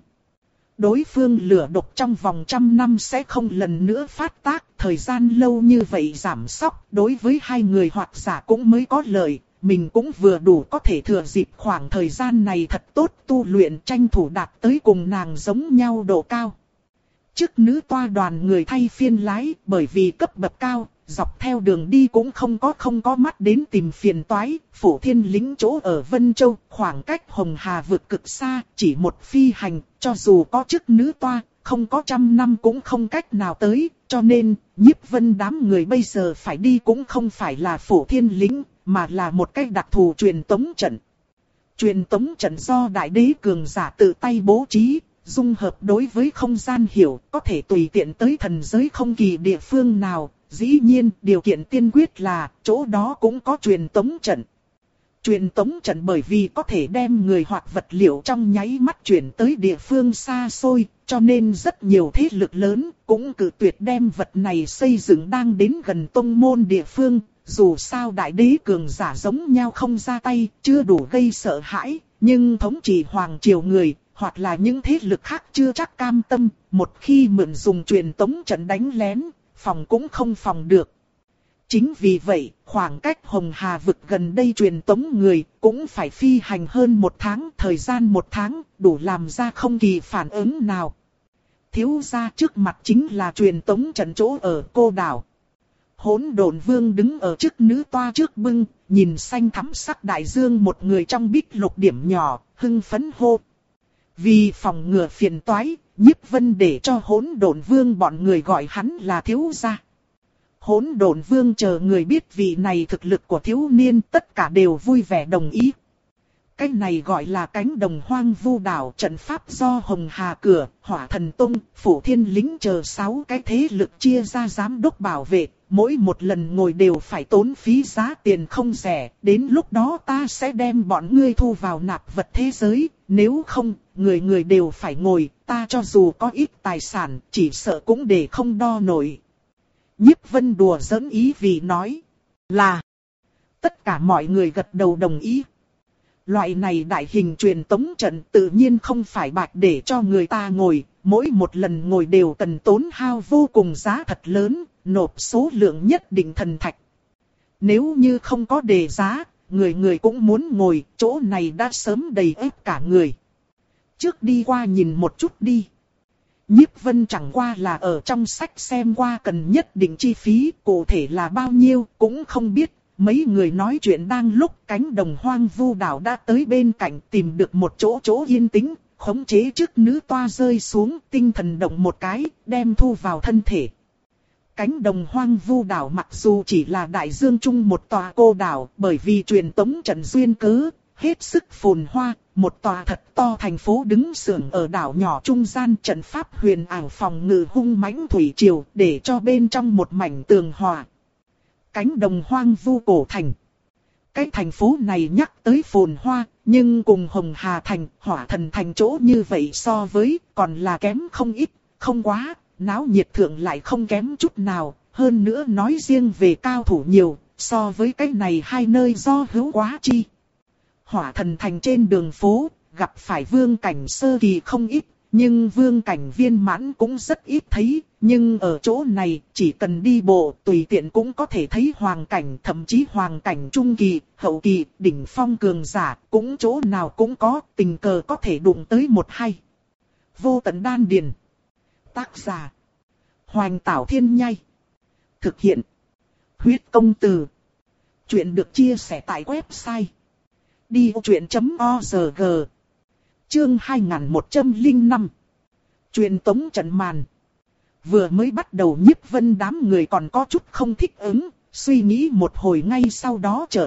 đối phương lửa độc trong vòng trăm năm sẽ không lần nữa phát tác, thời gian lâu như vậy giảm sóc, đối với hai người hoặc giả cũng mới có lợi, mình cũng vừa đủ có thể thừa dịp khoảng thời gian này thật tốt tu luyện, tranh thủ đạt tới cùng nàng giống nhau độ cao. Chức nữ toa đoàn người thay phiên lái, bởi vì cấp bậc cao, dọc theo đường đi cũng không có không có mắt đến tìm phiền toái. Phổ Thiên lính chỗ ở Vân Châu, khoảng cách Hồng Hà vực cực xa, chỉ một phi hành, cho dù có chức nữ toa, không có trăm năm cũng không cách nào tới, cho nên, Nhiếp Vân đám người bây giờ phải đi cũng không phải là Phổ Thiên lính, mà là một cách đặc thù truyền tống trận. Truyền tống trận do đại đế cường giả tự tay bố trí, dung hợp đối với không gian hiểu, có thể tùy tiện tới thần giới không kỳ địa phương nào. Dĩ nhiên, điều kiện tiên quyết là, chỗ đó cũng có truyền tống trận. Truyền tống trận bởi vì có thể đem người hoặc vật liệu trong nháy mắt chuyển tới địa phương xa xôi, cho nên rất nhiều thế lực lớn cũng cự tuyệt đem vật này xây dựng đang đến gần tông môn địa phương. Dù sao đại đế cường giả giống nhau không ra tay, chưa đủ gây sợ hãi, nhưng thống trị hoàng triều người, hoặc là những thế lực khác chưa chắc cam tâm, một khi mượn dùng truyền tống trận đánh lén, phòng cũng không phòng được. Chính vì vậy, khoảng cách Hồng Hà vực gần đây truyền tống người cũng phải phi hành hơn một tháng, thời gian một tháng, đủ làm ra không kỳ phản ứng nào. Thiếu gia trước mặt chính là truyền tống trận chỗ ở Cô Đảo. Hỗn Độn Vương đứng ở chức nữ toa trước bưng, nhìn xanh thắm sắc đại dương một người trong bích lục điểm nhỏ, hưng phấn hô. Vì phòng ngừa phiền toái, Nhiếp Vân để cho Hỗn Độn Vương bọn người gọi hắn là thiếu gia. Hỗn Độn Vương chờ người biết vị này thực lực của thiếu niên, tất cả đều vui vẻ đồng ý. Cái này gọi là cánh đồng hoang vu đảo, trận pháp do Hồng Hà Cửa, Hỏa Thần Tông, Phổ Thiên lính chờ sáu cái thế lực chia ra giám đốc bảo vệ, mỗi một lần ngồi đều phải tốn phí giá tiền không rẻ, đến lúc đó ta sẽ đem bọn ngươi thu vào nạp vật thế giới, nếu không, người người đều phải ngồi, ta cho dù có ít tài sản, chỉ sợ cũng để không đo nổi. Nhiếp Vân đùa giỡn ý vì nói là tất cả mọi người gật đầu đồng ý. Loại này đại hình truyền tống trận tự nhiên không phải bạch để cho người ta ngồi, mỗi một lần ngồi đều cần tốn hao vô cùng giá thật lớn, nộp số lượng nhất định thần thạch. Nếu như không có đề giá, người người cũng muốn ngồi, chỗ này đã sớm đầy ép cả người. Trước đi qua nhìn một chút đi. Nhiếp Vân chẳng qua là ở trong sách xem qua cần nhất định chi phí, cụ thể là bao nhiêu cũng không biết. Mấy người nói chuyện đang lúc cánh đồng hoang vu đảo đã tới bên cạnh, tìm được một chỗ chỗ yên tĩnh, khống chế chức nữ toa rơi xuống, tinh thần động một cái, đem thu vào thân thể. Cánh đồng hoang vu đảo mặc dù chỉ là đại dương trung một tòa cô đảo, bởi vì truyền tống trận duyên cớ, hết sức phồn hoa, một tòa thật to thành phố đứng sưởng ở đảo nhỏ trung gian, trận pháp huyền ảo phòng ngự hung mãnh thủy triều, để cho bên trong một mảnh tường hòa. Cánh đồng hoang vu cổ thành. Cái thành phố này nhắc tới phồn hoa, nhưng cùng Hồng Hà thành, Hỏa Thần thành chỗ như vậy so với, còn là kém không ít, không quá, náo nhiệt thượng lại không kém chút nào, hơn nữa nói riêng về cao thủ nhiều, so với cái này hai nơi do hữu quá chi. Hỏa Thần thành trên đường phố, gặp phải vương cảnh sơ kỳ không ít, nhưng vương cảnh viên mãn cũng rất ít thấy, nhưng ở chỗ này chỉ cần đi bộ tùy tiện cũng có thể thấy hoàng cảnh, thậm chí hoàng cảnh trung kỳ, hậu kỳ, đỉnh phong cường giả, cũng chỗ nào cũng có, tình cờ có thể đụng tới một hay. Vô tận đan điền. Tác giả Hoành Tảo Thiên Nhai. Thực hiện Huyết Công Từ. Chuyện được chia sẻ tại website đi vô chuyện chấm org. Chương hai nghìn một trăm lẻ năm. Truyền tống trận màn. Vừa mới bắt đầu Nhiếp Vân đám người còn có chút không thích ứng, suy nghĩ một hồi ngay sau đó chợt.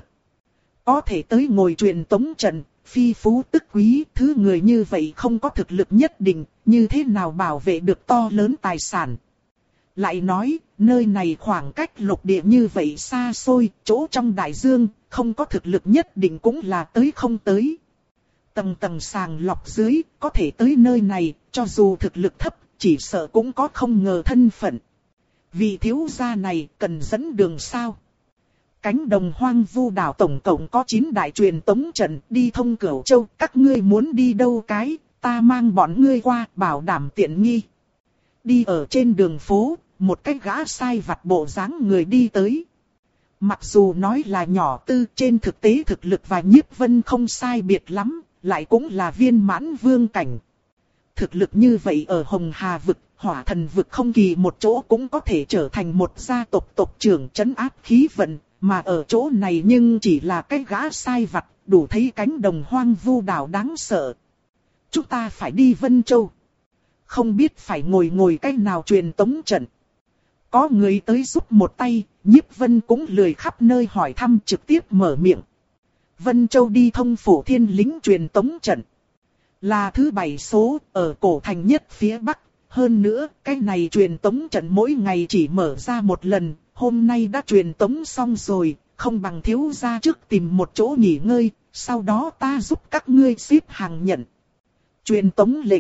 Có thể tới ngồi truyền tống trận, phi phú tức quý, thứ người như vậy không có thực lực nhất định, như thế nào bảo vệ được to lớn tài sản. Lại nói, nơi này khoảng cách lục địa như vậy xa xôi, chỗ trong đại dương, không có thực lực nhất định cũng là tới không tới. Tầng tầng sàng lọc dưới, có thể tới nơi này, cho dù thực lực thấp, chỉ sợ cũng có không ngờ thân phận. Vị thiếu gia này cần dẫn đường sao? Cánh đồng hoang vu đảo tổng cộng có chín đại truyền tống trận đi thông Cửu Châu, các ngươi muốn đi đâu cái, ta mang bọn ngươi qua, bảo đảm tiện nghi. Đi ở trên đường phố, một cái gã sai vặt bộ dáng người đi tới. Mặc dù nói là nhỏ tư, trên thực tế thực lực và Nhiếp Vân không sai biệt lắm, lại cũng là viên mãn vương cảnh. Thực lực như vậy ở Hồng Hà vực, Hỏa Thần vực không kỳ một chỗ cũng có thể trở thành một gia tộc tộc trưởng trấn áp khí vận, mà ở chỗ này nhưng chỉ là cái gã sai vặt, đủ thấy cánh đồng hoang vu đảo đáng sợ. Chúng ta phải đi Vân Châu. Không biết phải ngồi ngồi cách nào truyền tống trận. Có người tới giúp một tay, Nhiếp Vân cũng lười khắp nơi hỏi thăm, trực tiếp mở miệng. Vân Châu đi thông Phổ Thiên lính truyền tống trận. Là thứ bảy số, ở cổ thành nhất phía Bắc. Hơn nữa, cái này truyền tống trận mỗi ngày chỉ mở ra một lần, hôm nay đã truyền tống xong rồi, không bằng thiếu gia trước tìm một chỗ nghỉ ngơi, sau đó ta giúp các ngươi xếp hàng nhận. Truyền tống lệnh.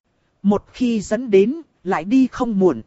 Một khi dẫn đến, lại đi không muộn.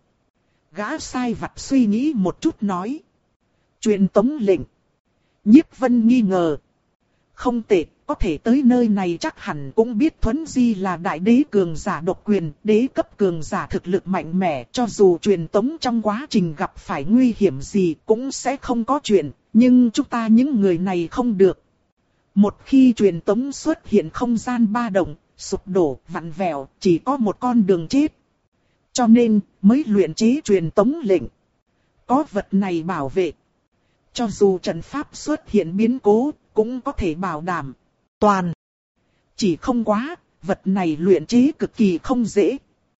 Gã sai vặt suy nghĩ một chút nói. Truyền tống lệnh. Nhiếp Vân nghi ngờ. Không tệ, có thể tới nơi này chắc hẳn cũng biết Thuấn Di là đại đế cường giả độc quyền, đế cấp cường giả thực lực mạnh mẽ, cho dù truyền tống trong quá trình gặp phải nguy hiểm gì cũng sẽ không có chuyện, nhưng chúng ta những người này không được. Một khi truyền tống xuất hiện không gian ba động, sụp đổ, vặn vẹo, chỉ có một con đường chết. Cho nên, mới luyện chế truyền tống lệnh. Có vật này bảo vệ. Cho dù trận pháp xuất hiện biến cố, cũng có thể bảo đảm. Toàn. Chỉ không quá, vật này luyện chế cực kỳ không dễ.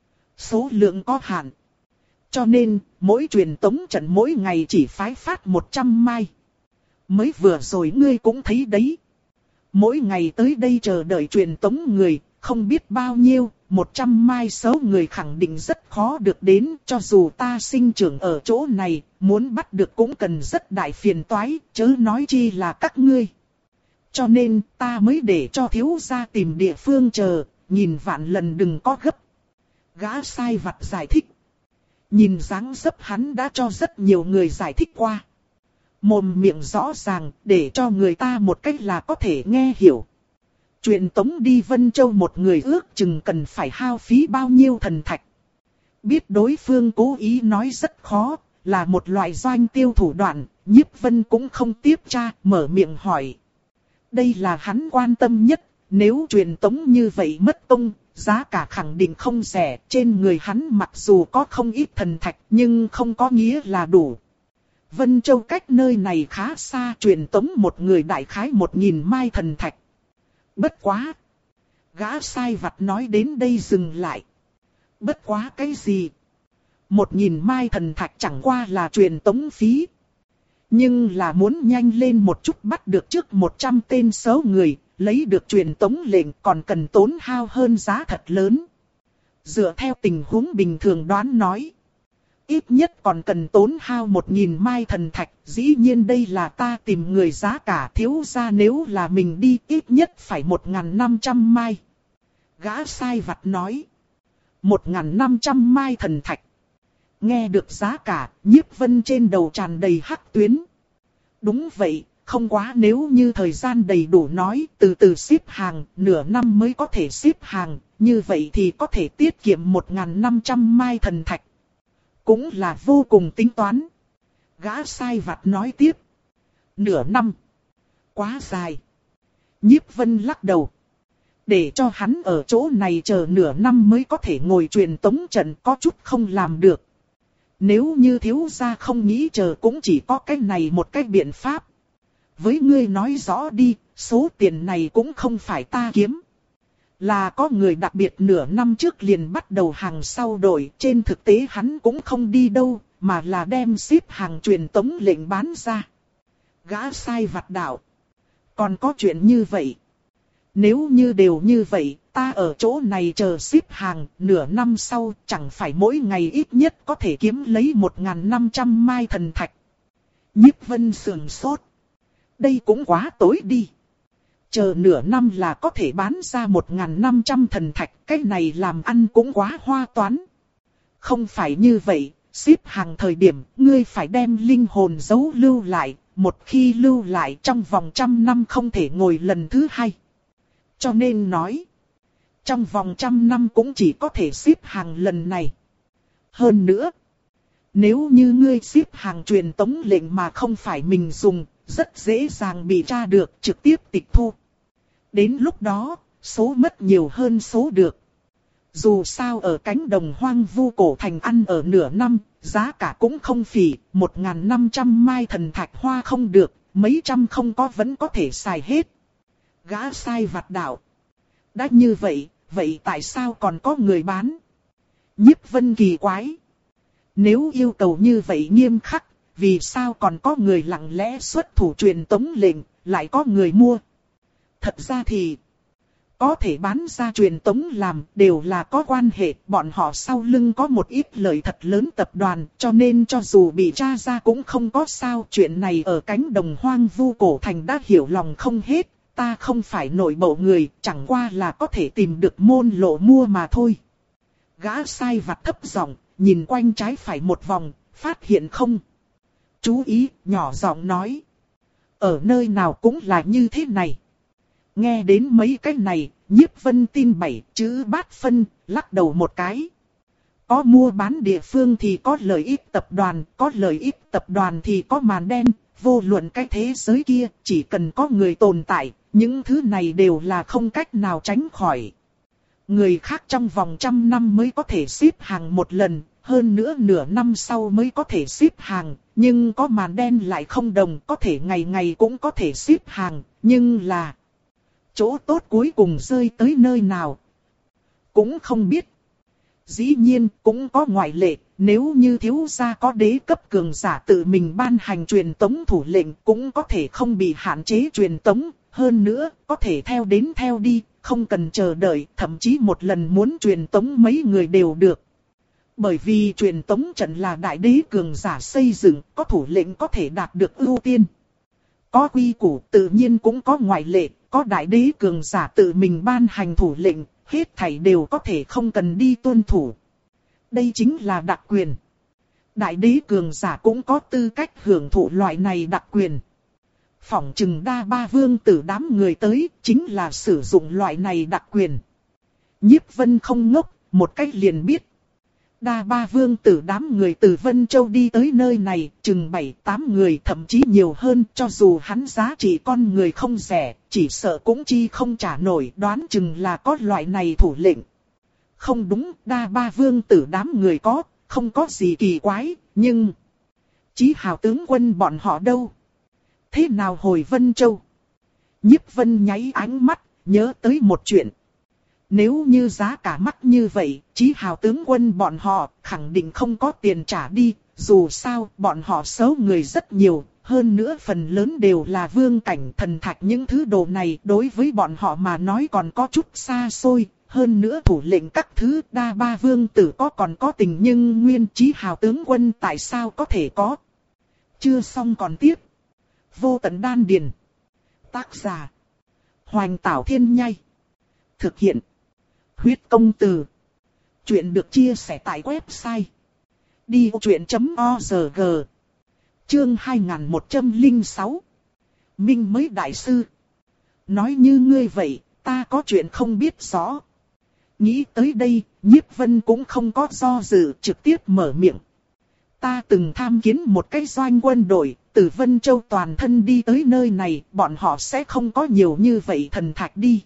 Số lượng có hạn. Cho nên, mỗi truyền tống trận mỗi ngày chỉ phái phát một trăm mai. Mới vừa rồi ngươi cũng thấy đấy. Mỗi ngày tới đây chờ đợi truyền tống người, không biết bao nhiêu, một trăm mai số người khẳng định rất khó được đến, cho dù ta sinh trưởng ở chỗ này, muốn bắt được cũng cần rất đại phiền toái, chớ nói chi là các ngươi. Cho nên ta mới để cho thiếu gia tìm địa phương chờ, nhìn vạn lần đừng có gấp. Gã sai vặt giải thích. Nhìn dáng dấp hắn đã cho rất nhiều người giải thích qua. Mồm miệng rõ ràng, để cho người ta một cách là có thể nghe hiểu. Truyền tống đi Vân Châu một người ước chừng cần phải hao phí bao nhiêu thần thạch. Biết đối phương cố ý nói rất khó, là một loại doanh tiêu thủ đoạn, Nhiếp Vân cũng không tiếp tra, mở miệng hỏi. Đây là hắn quan tâm nhất, nếu truyền tống như vậy mất công, giá cả khẳng định không rẻ, trên người hắn mặc dù có không ít thần thạch nhưng không có nghĩa là đủ. Vân Châu cách nơi này khá xa, truyền tống một người đại khái một nghìn mai thần thạch. Bất quá. Gã sai vặt nói đến đây dừng lại. Bất quá cái gì? Một nghìn mai thần thạch chẳng qua là truyền tống phí. Nhưng là muốn nhanh lên một chút bắt được trước một trăm tên số người, lấy được truyền tống lệnh còn cần tốn hao hơn giá thật lớn. Dựa theo tình huống bình thường đoán nói. Ít nhất còn cần tốn hao một nghìn mai thần thạch, dĩ nhiên đây là ta tìm người giá cả, thiếu gia nếu là mình đi ít nhất phải một nghìn năm trăm mai. Gã sai vặt nói. một nghìn năm trăm mai thần thạch. Nghe được giá cả, Nhiếp Vân trên đầu tràn đầy hắc tuyến. Đúng vậy, không quá, nếu như thời gian đầy đủ nói, từ từ xếp hàng, nửa năm mới có thể xếp hàng, như vậy thì có thể tiết kiệm một nghìn năm trăm mai thần thạch. Cũng là vô cùng tính toán. Gã sai vặt nói tiếp. Nửa năm. Quá dài. Nhiếp Vân lắc đầu. Để cho hắn ở chỗ này chờ nửa năm mới có thể ngồi truyền tống trận có chút không làm được. Nếu như thiếu gia không nghĩ chờ cũng chỉ có cái này một cái biện pháp. Với ngươi nói rõ đi, số tiền này cũng không phải ta kiếm. Là có người đặc biệt nửa năm trước liền bắt đầu hàng sau đội, trên thực tế hắn cũng không đi đâu, mà là đem ship hàng truyền tống lệnh bán ra. Gã sai vặt đạo. Còn có chuyện như vậy. Nếu như đều như vậy, ta ở chỗ này chờ ship hàng, nửa năm sau chẳng phải mỗi ngày ít nhất có thể kiếm lấy một nghìn năm trăm mai thần thạch. Nhiếp Vân sườn sốt. Đây cũng quá tối đi. Chờ nửa năm là có thể bán ra một nghìn năm trăm thần thạch, cái này làm ăn cũng quá hoa toán. Không phải như vậy, ship hàng thời điểm, ngươi phải đem linh hồn giấu lưu lại, một khi lưu lại trong vòng trăm năm không thể ngồi lần thứ hai. Cho nên nói, trong vòng trăm năm cũng chỉ có thể ship hàng lần này. Hơn nữa, nếu như ngươi ship hàng truyền tống lệnh mà không phải mình dùng, rất dễ dàng bị tra được, trực tiếp tịch thu. Đến lúc đó, số mất nhiều hơn số được. Dù sao ở cánh đồng hoang vu cổ thành ăn ở nửa năm, giá cả cũng không phỉ, một nghìn năm trăm mai thần thạch hoa không được, mấy trăm không có vẫn có thể xài hết. Gã sai vặt đạo. Đã như vậy, vậy tại sao còn có người bán? Nhiếp Vân kỳ quái. Nếu yêu cầu như vậy nghiêm khắc, vì sao còn có người lặng lẽ xuất thủ truyền tống lệnh, lại có người mua? Thật ra thì, có thể bán ra truyền tống làm đều là có quan hệ, bọn họ sau lưng có một ít lợi thật lớn tập đoàn, cho nên cho dù bị tra ra cũng không có sao. Chuyện này ở cánh đồng hoang vu cổ thành đã hiểu lòng không hết, ta không phải nội bộ người, chẳng qua là có thể tìm được môn lộ mua mà thôi. Gã sai vặt thấp giọng, nhìn quanh trái phải một vòng, phát hiện không. Chú ý, nhỏ giọng nói. Ở nơi nào cũng là như thế này. Nghe đến mấy cái này, Nhiếp Vân tin bảy chữ bát phân, lắc đầu một cái. Có mua bán địa phương thì có lợi ích tập đoàn, có lợi ích tập đoàn thì có màn đen, vô luận cái thế giới kia, chỉ cần có người tồn tại, những thứ này đều là không cách nào tránh khỏi. Người khác trong vòng trăm năm mới có thể ship hàng một lần, hơn nữa nửa năm sau mới có thể ship hàng, nhưng có màn đen lại không đồng, có thể ngày ngày cũng có thể ship hàng, nhưng là chỗ tốt cuối cùng rơi tới nơi nào cũng không biết. Dĩ nhiên cũng có ngoại lệ, nếu như thiếu gia có đế cấp cường giả tự mình ban hành truyền tống thủ lệnh cũng có thể không bị hạn chế truyền tống, hơn nữa có thể theo đến theo đi, không cần chờ đợi, thậm chí một lần muốn truyền tống mấy người đều được. Bởi vì truyền tống trận là đại đế cường giả xây dựng, có thủ lệnh có thể đạt được ưu tiên. Có quy củ tự nhiên cũng có ngoại lệ, có đại đế cường giả tự mình ban hành thủ lệnh, hết thảy đều có thể không cần đi tuân thủ. Đây chính là đặc quyền. Đại đế cường giả cũng có tư cách hưởng thụ loại này đặc quyền. Phỏng chừng đa ba vương tử đám người tới, chính là sử dụng loại này đặc quyền. Nhiếp Vân không ngốc, một cách liền biết. Đa ba vương tử đám người từ Vân Châu đi tới nơi này, chừng bảy tám người thậm chí nhiều hơn, cho dù hắn giá trị con người không rẻ, chỉ sợ cũng chi không trả nổi, đoán chừng là có loại này thủ lệnh. Không đúng, đa ba vương tử đám người có, không có gì kỳ quái, nhưng Chí Hào tướng quân bọn họ đâu? Thế nào hồi Vân Châu? Nhiếp Vân nháy ánh mắt, nhớ tới một chuyện. Nếu như giá cả mắc như vậy, Chí Hào tướng quân bọn họ khẳng định không có tiền trả đi, dù sao bọn họ xấu người rất nhiều, hơn nữa phần lớn đều là vương cảnh thần thạch, những thứ đồ này đối với bọn họ mà nói còn có chút xa xôi, hơn nữa thủ lệnh các thứ đa ba vương tử có còn có tình, nhưng nguyên Chí Hào tướng quân tại sao có thể có? Chưa xong còn tiếp. Vô tận đan điền. Tác giả Hoành Tảo Thiên Nhai. Thực hiện Huyết Công Từ. Chuyện được chia sẻ tại website đi ô chuyện chấm org. Chương hai nghìn một trăm lẻ sáu. Minh mới đại sư. Nói như ngươi vậy, ta có chuyện không biết rõ. Nghĩ tới đây, Nhiếp Vân cũng không có do dự, trực tiếp mở miệng. Ta từng tham kiến một cái doanh quân đội, từ Vân Châu toàn thân đi tới nơi này, bọn họ sẽ không có nhiều như vậy thần thạch đi.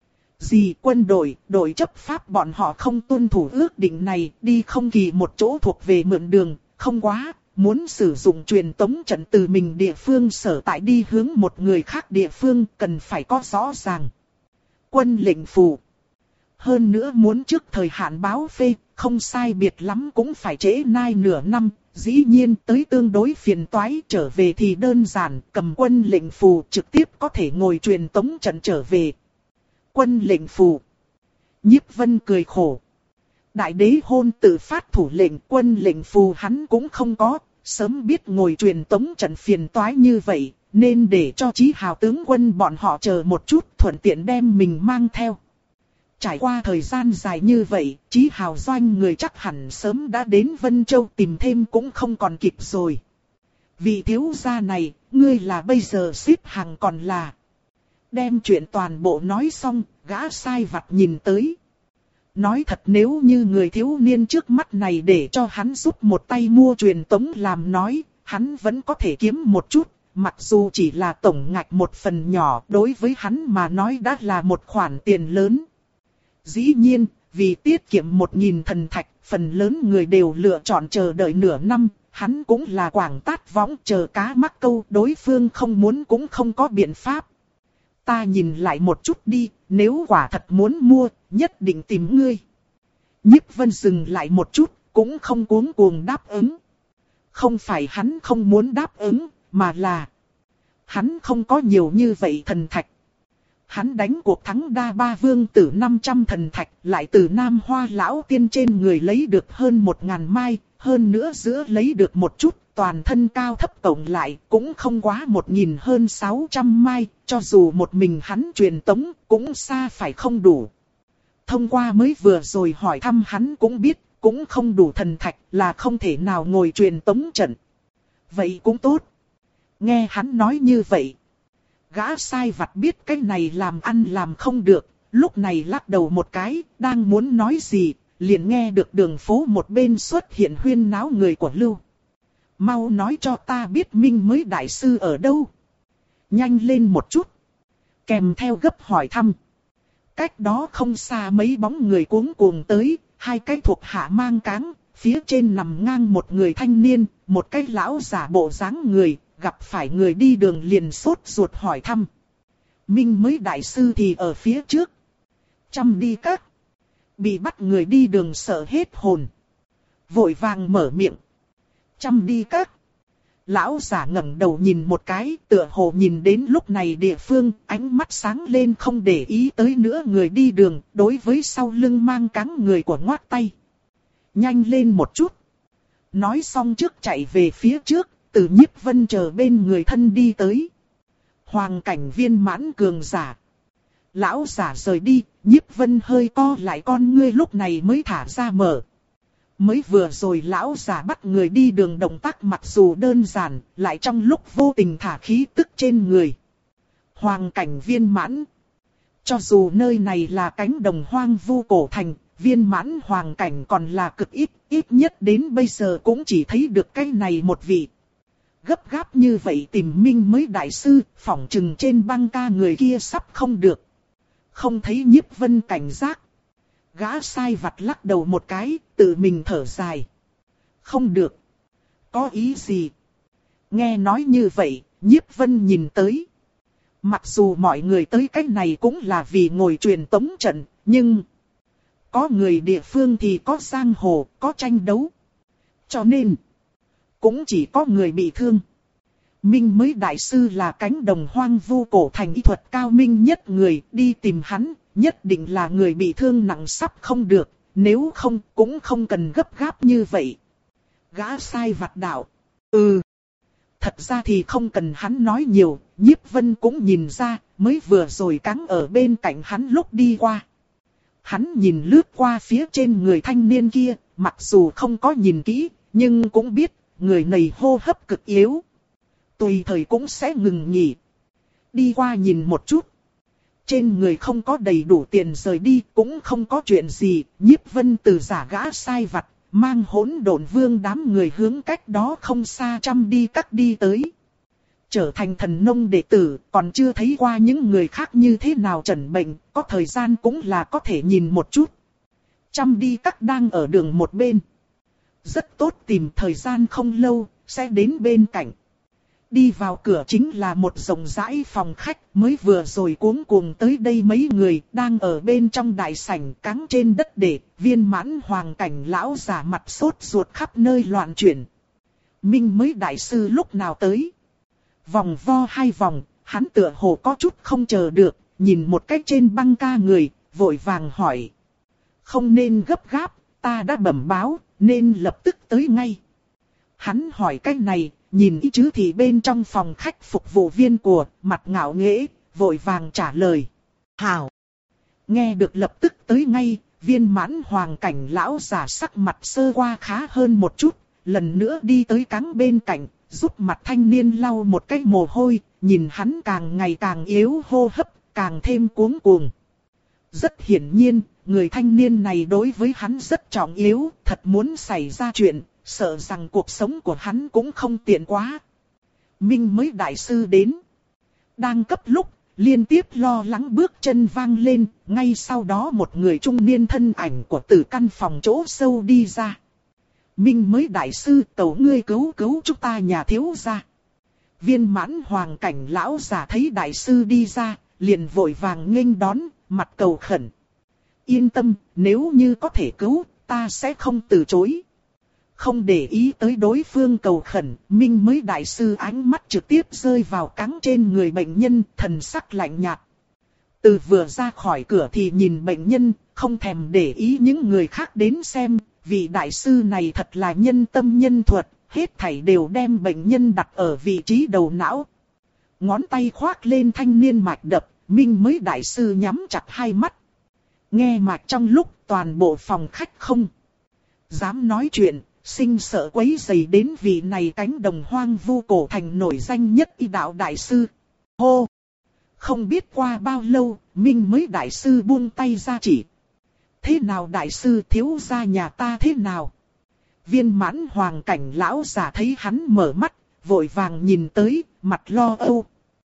Gì quân đội, đội chấp pháp bọn họ không tuân thủ ước định này, đi không kỳ một chỗ thuộc về mượn đường, không quá, muốn sử dụng truyền tống trận từ mình địa phương sở tại đi hướng một người khác địa phương, cần phải có rõ ràng. Quân lệnh phù. hơn nữa muốn trước thời hạn báo phê, không sai biệt lắm cũng phải trễ nai nửa năm. Dĩ nhiên tới tương đối phiền toái, trở về thì đơn giản, cầm quân lệnh phù trực tiếp có thể ngồi truyền tống trận trở về. Quân lệnh phù. Nhiếp Vân cười khổ. Đại đế hôn tự phát thủ lệnh, quân lệnh phù hắn cũng không có, sớm biết ngồi truyền tống trận phiền toái như vậy, nên để cho Chí Hào tướng quân bọn họ chờ một chút, thuận tiện đem mình mang theo. Trải qua thời gian dài như vậy, Chí Hào doanh người chắc hẳn sớm đã đến Vân Châu, tìm thêm cũng không còn kịp rồi. Vị thiếu gia này, ngươi là bây giờ xếp hàng còn là... Đem chuyện toàn bộ nói xong, gã sai vặt nhìn tới. Nói thật, nếu như người thiếu niên trước mắt này để cho hắn giúp một tay mua truyền tống làm nói, hắn vẫn có thể kiếm một chút. Mặc dù chỉ là tổng ngạch một phần nhỏ, đối với hắn mà nói đã là một khoản tiền lớn. Dĩ nhiên, vì tiết kiệm một nghìn thần thạch, phần lớn người đều lựa chọn chờ đợi nửa năm. Hắn cũng là quảng tát võng chờ cá mắc câu, đối phương không muốn cũng không có biện pháp. Ta nhìn lại một chút đi, nếu quả thật muốn mua, nhất định tìm ngươi. Nhiếp Vân dừng lại một chút, cũng không cuống cuồng đáp ứng. Không phải hắn không muốn đáp ứng, mà là hắn không có nhiều như vậy thần thạch. Hắn đánh cuộc thắng đa ba vương tử năm trăm thần thạch, lại từ Nam Hoa lão tiên trên người lấy được hơn một ngàn mai, hơn nữa giữa lấy được một chút, toàn thân cao thấp cộng lại cũng không quá một nghìn hơn sáu trăm mai, cho dù một mình hắn truyền tống cũng xa phải không đủ. Thông qua mới vừa rồi hỏi thăm hắn cũng biết, cũng không đủ thần thạch là không thể nào ngồi truyền tống trận. Vậy cũng tốt. Nghe hắn nói như vậy, gã sai vặt biết cái này làm ăn làm không được, lúc này lắc đầu một cái, đang muốn nói gì, liền nghe được đường phố một bên xuất hiện huyên náo người của Lưu. Mau nói cho ta biết Minh mới đại sư ở đâu. Nhanh lên một chút. Kèm theo gấp hỏi thăm. Cách đó không xa mấy bóng người cuống cuồng tới, hai cái thuộc hạ mang cáng, phía trên nằm ngang một người thanh niên, một cái lão giả bộ dáng người, gặp phải người đi đường liền sốt ruột hỏi thăm. Minh mới đại sư thì ở phía trước. Chăm đi các. Bị bắt người đi đường sợ hết hồn. Vội vàng mở miệng. Chăm đi các. Lão giả ngẩng đầu nhìn một cái, tựa hồ nhìn đến lúc này địa phương, ánh mắt sáng lên không để ý tới nữa người đi đường, đối với sau lưng mang cáng người của ngoát tay. Nhanh lên một chút. Nói xong trước chạy về phía trước, từ Nhiếp Vân chờ bên người thân đi tới. Hoàng cảnh viên mãn cường giả. Lão giả rời đi, Nhiếp Vân hơi co lại con ngươi lúc này mới thả ra mở. Mới vừa rồi lão giả bắt người đi đường động tác mặc dù đơn giản, lại trong lúc vô tình thả khí tức trên người. Hoàng cảnh viên mãn. Cho dù nơi này là cánh đồng hoang vu cổ thành, viên mãn hoàng cảnh còn là cực ít, ít nhất đến bây giờ cũng chỉ thấy được cái này một vị. Gấp gáp như vậy tìm Minh mới đại sư, phỏng chừng trên băng ca người kia sắp không được. Không thấy Nhiếp Vân cảnh giác. Gã sai vặt lắc đầu một cái, tự mình thở dài. Không được. Có ý gì? Nghe nói như vậy, Nhiếp Vân nhìn tới. Mặc dù mọi người tới cách này cũng là vì ngồi truyền tống trận, nhưng... Có người địa phương thì có giang hồ, có tranh đấu. Cho nên... Cũng chỉ có người bị thương. Minh mới đại sư là cánh đồng hoang vu cổ thành y thuật cao minh nhất người, đi tìm hắn, nhất định là người bị thương nặng sắp không được, nếu không cũng không cần gấp gáp như vậy. Gã sai vặt đạo. Ừ. Thật ra thì không cần hắn nói nhiều, Nhiếp Vân cũng nhìn ra, mới vừa rồi cáng ở bên cạnh hắn lúc đi qua. Hắn nhìn lướt qua phía trên người thanh niên kia, mặc dù không có nhìn kỹ, nhưng cũng biết, người này hô hấp cực yếu. Tùy thời cũng sẽ ngừng nghỉ. Đi qua nhìn một chút. Trên người không có đầy đủ tiền rời đi, cũng không có chuyện gì, Nhiếp Vân từ giả gã sai vặt, mang hỗn độn vương đám người hướng cách đó không xa chăm đi cắt đi tới. Trở thành thần nông đệ tử, còn chưa thấy qua những người khác như thế nào chẩn bệnh, có thời gian cũng là có thể nhìn một chút. Chăm đi cắt đang ở đường một bên. Rất tốt, tìm thời gian không lâu, sẽ đến bên cạnh. Đi vào cửa chính là một rộng rãi phòng khách, mới vừa rồi cuống cuồng tới đây mấy người đang ở bên trong đại sảnh cáng trên đất để, Viên Mãn Hoàng cảnh lão già mặt sốt ruột khắp nơi loạn chuyển. Minh mới đại sư lúc nào tới? Vòng vo hai vòng, hắn tựa hồ có chút không chờ được, nhìn một cách trên băng ca người, vội vàng hỏi. Không nên gấp gáp, ta đã bẩm báo, nên lập tức tới ngay. Hắn hỏi cách này, nhìn ý chứ thì bên trong phòng khách phục vụ viên của, mặt ngạo nghễ, vội vàng trả lời. Hảo! Nghe được lập tức tới ngay, Viên Mãn Hoàng cảnh lão già sắc mặt sơ qua khá hơn một chút, lần nữa đi tới cáng bên cạnh, giúp mặt thanh niên lau một cái mồ hôi, nhìn hắn càng ngày càng yếu hô hấp, càng thêm cuống cuồng. Rất hiển nhiên, người thanh niên này đối với hắn rất trọng yếu, thật muốn xảy ra chuyện, sợ rằng cuộc sống của hắn cũng không tiện quá. Minh mới đại sư đến. Đang cấp lúc, liên tiếp lo lắng bước chân vang lên, ngay sau đó một người trung niên thân ảnh của từ căn phòng chỗ sâu đi ra. Minh mới đại sư, tẩu ngươi cứu cứu chúng ta nhà thiếu gia. Viên Mãn Hoàng cảnh lão già thấy đại sư đi ra, liền vội vàng nghênh đón, mặt cầu khẩn. Yên tâm, nếu như có thể cứu, ta sẽ không từ chối. Không để ý tới đối phương cầu khẩn, Minh mới đại sư ánh mắt trực tiếp rơi vào cáng trên người bệnh nhân, thần sắc lạnh nhạt. Từ vừa ra khỏi cửa thì nhìn bệnh nhân, không thèm để ý những người khác đến xem, vị đại sư này thật là nhân tâm nhân thuật, hết thảy đều đem bệnh nhân đặt ở vị trí đầu não. Ngón tay khoác lên thanh niên mạch đập, Minh mới đại sư nhắm chặt hai mắt. Nghe mạch trong lúc toàn bộ phòng khách không dám nói chuyện, sinh sợ quấy rầy đến vị này cánh đồng hoang vu cổ thành nổi danh nhất y đạo đại sư. Hô! Không biết qua bao lâu, Minh mới đại sư buông tay ra chỉ. Thế nào đại sư, thiếu gia nhà ta thế nào? Viên Mãn Hoàng cảnh lão già thấy hắn mở mắt, vội vàng nhìn tới, mặt lo âu.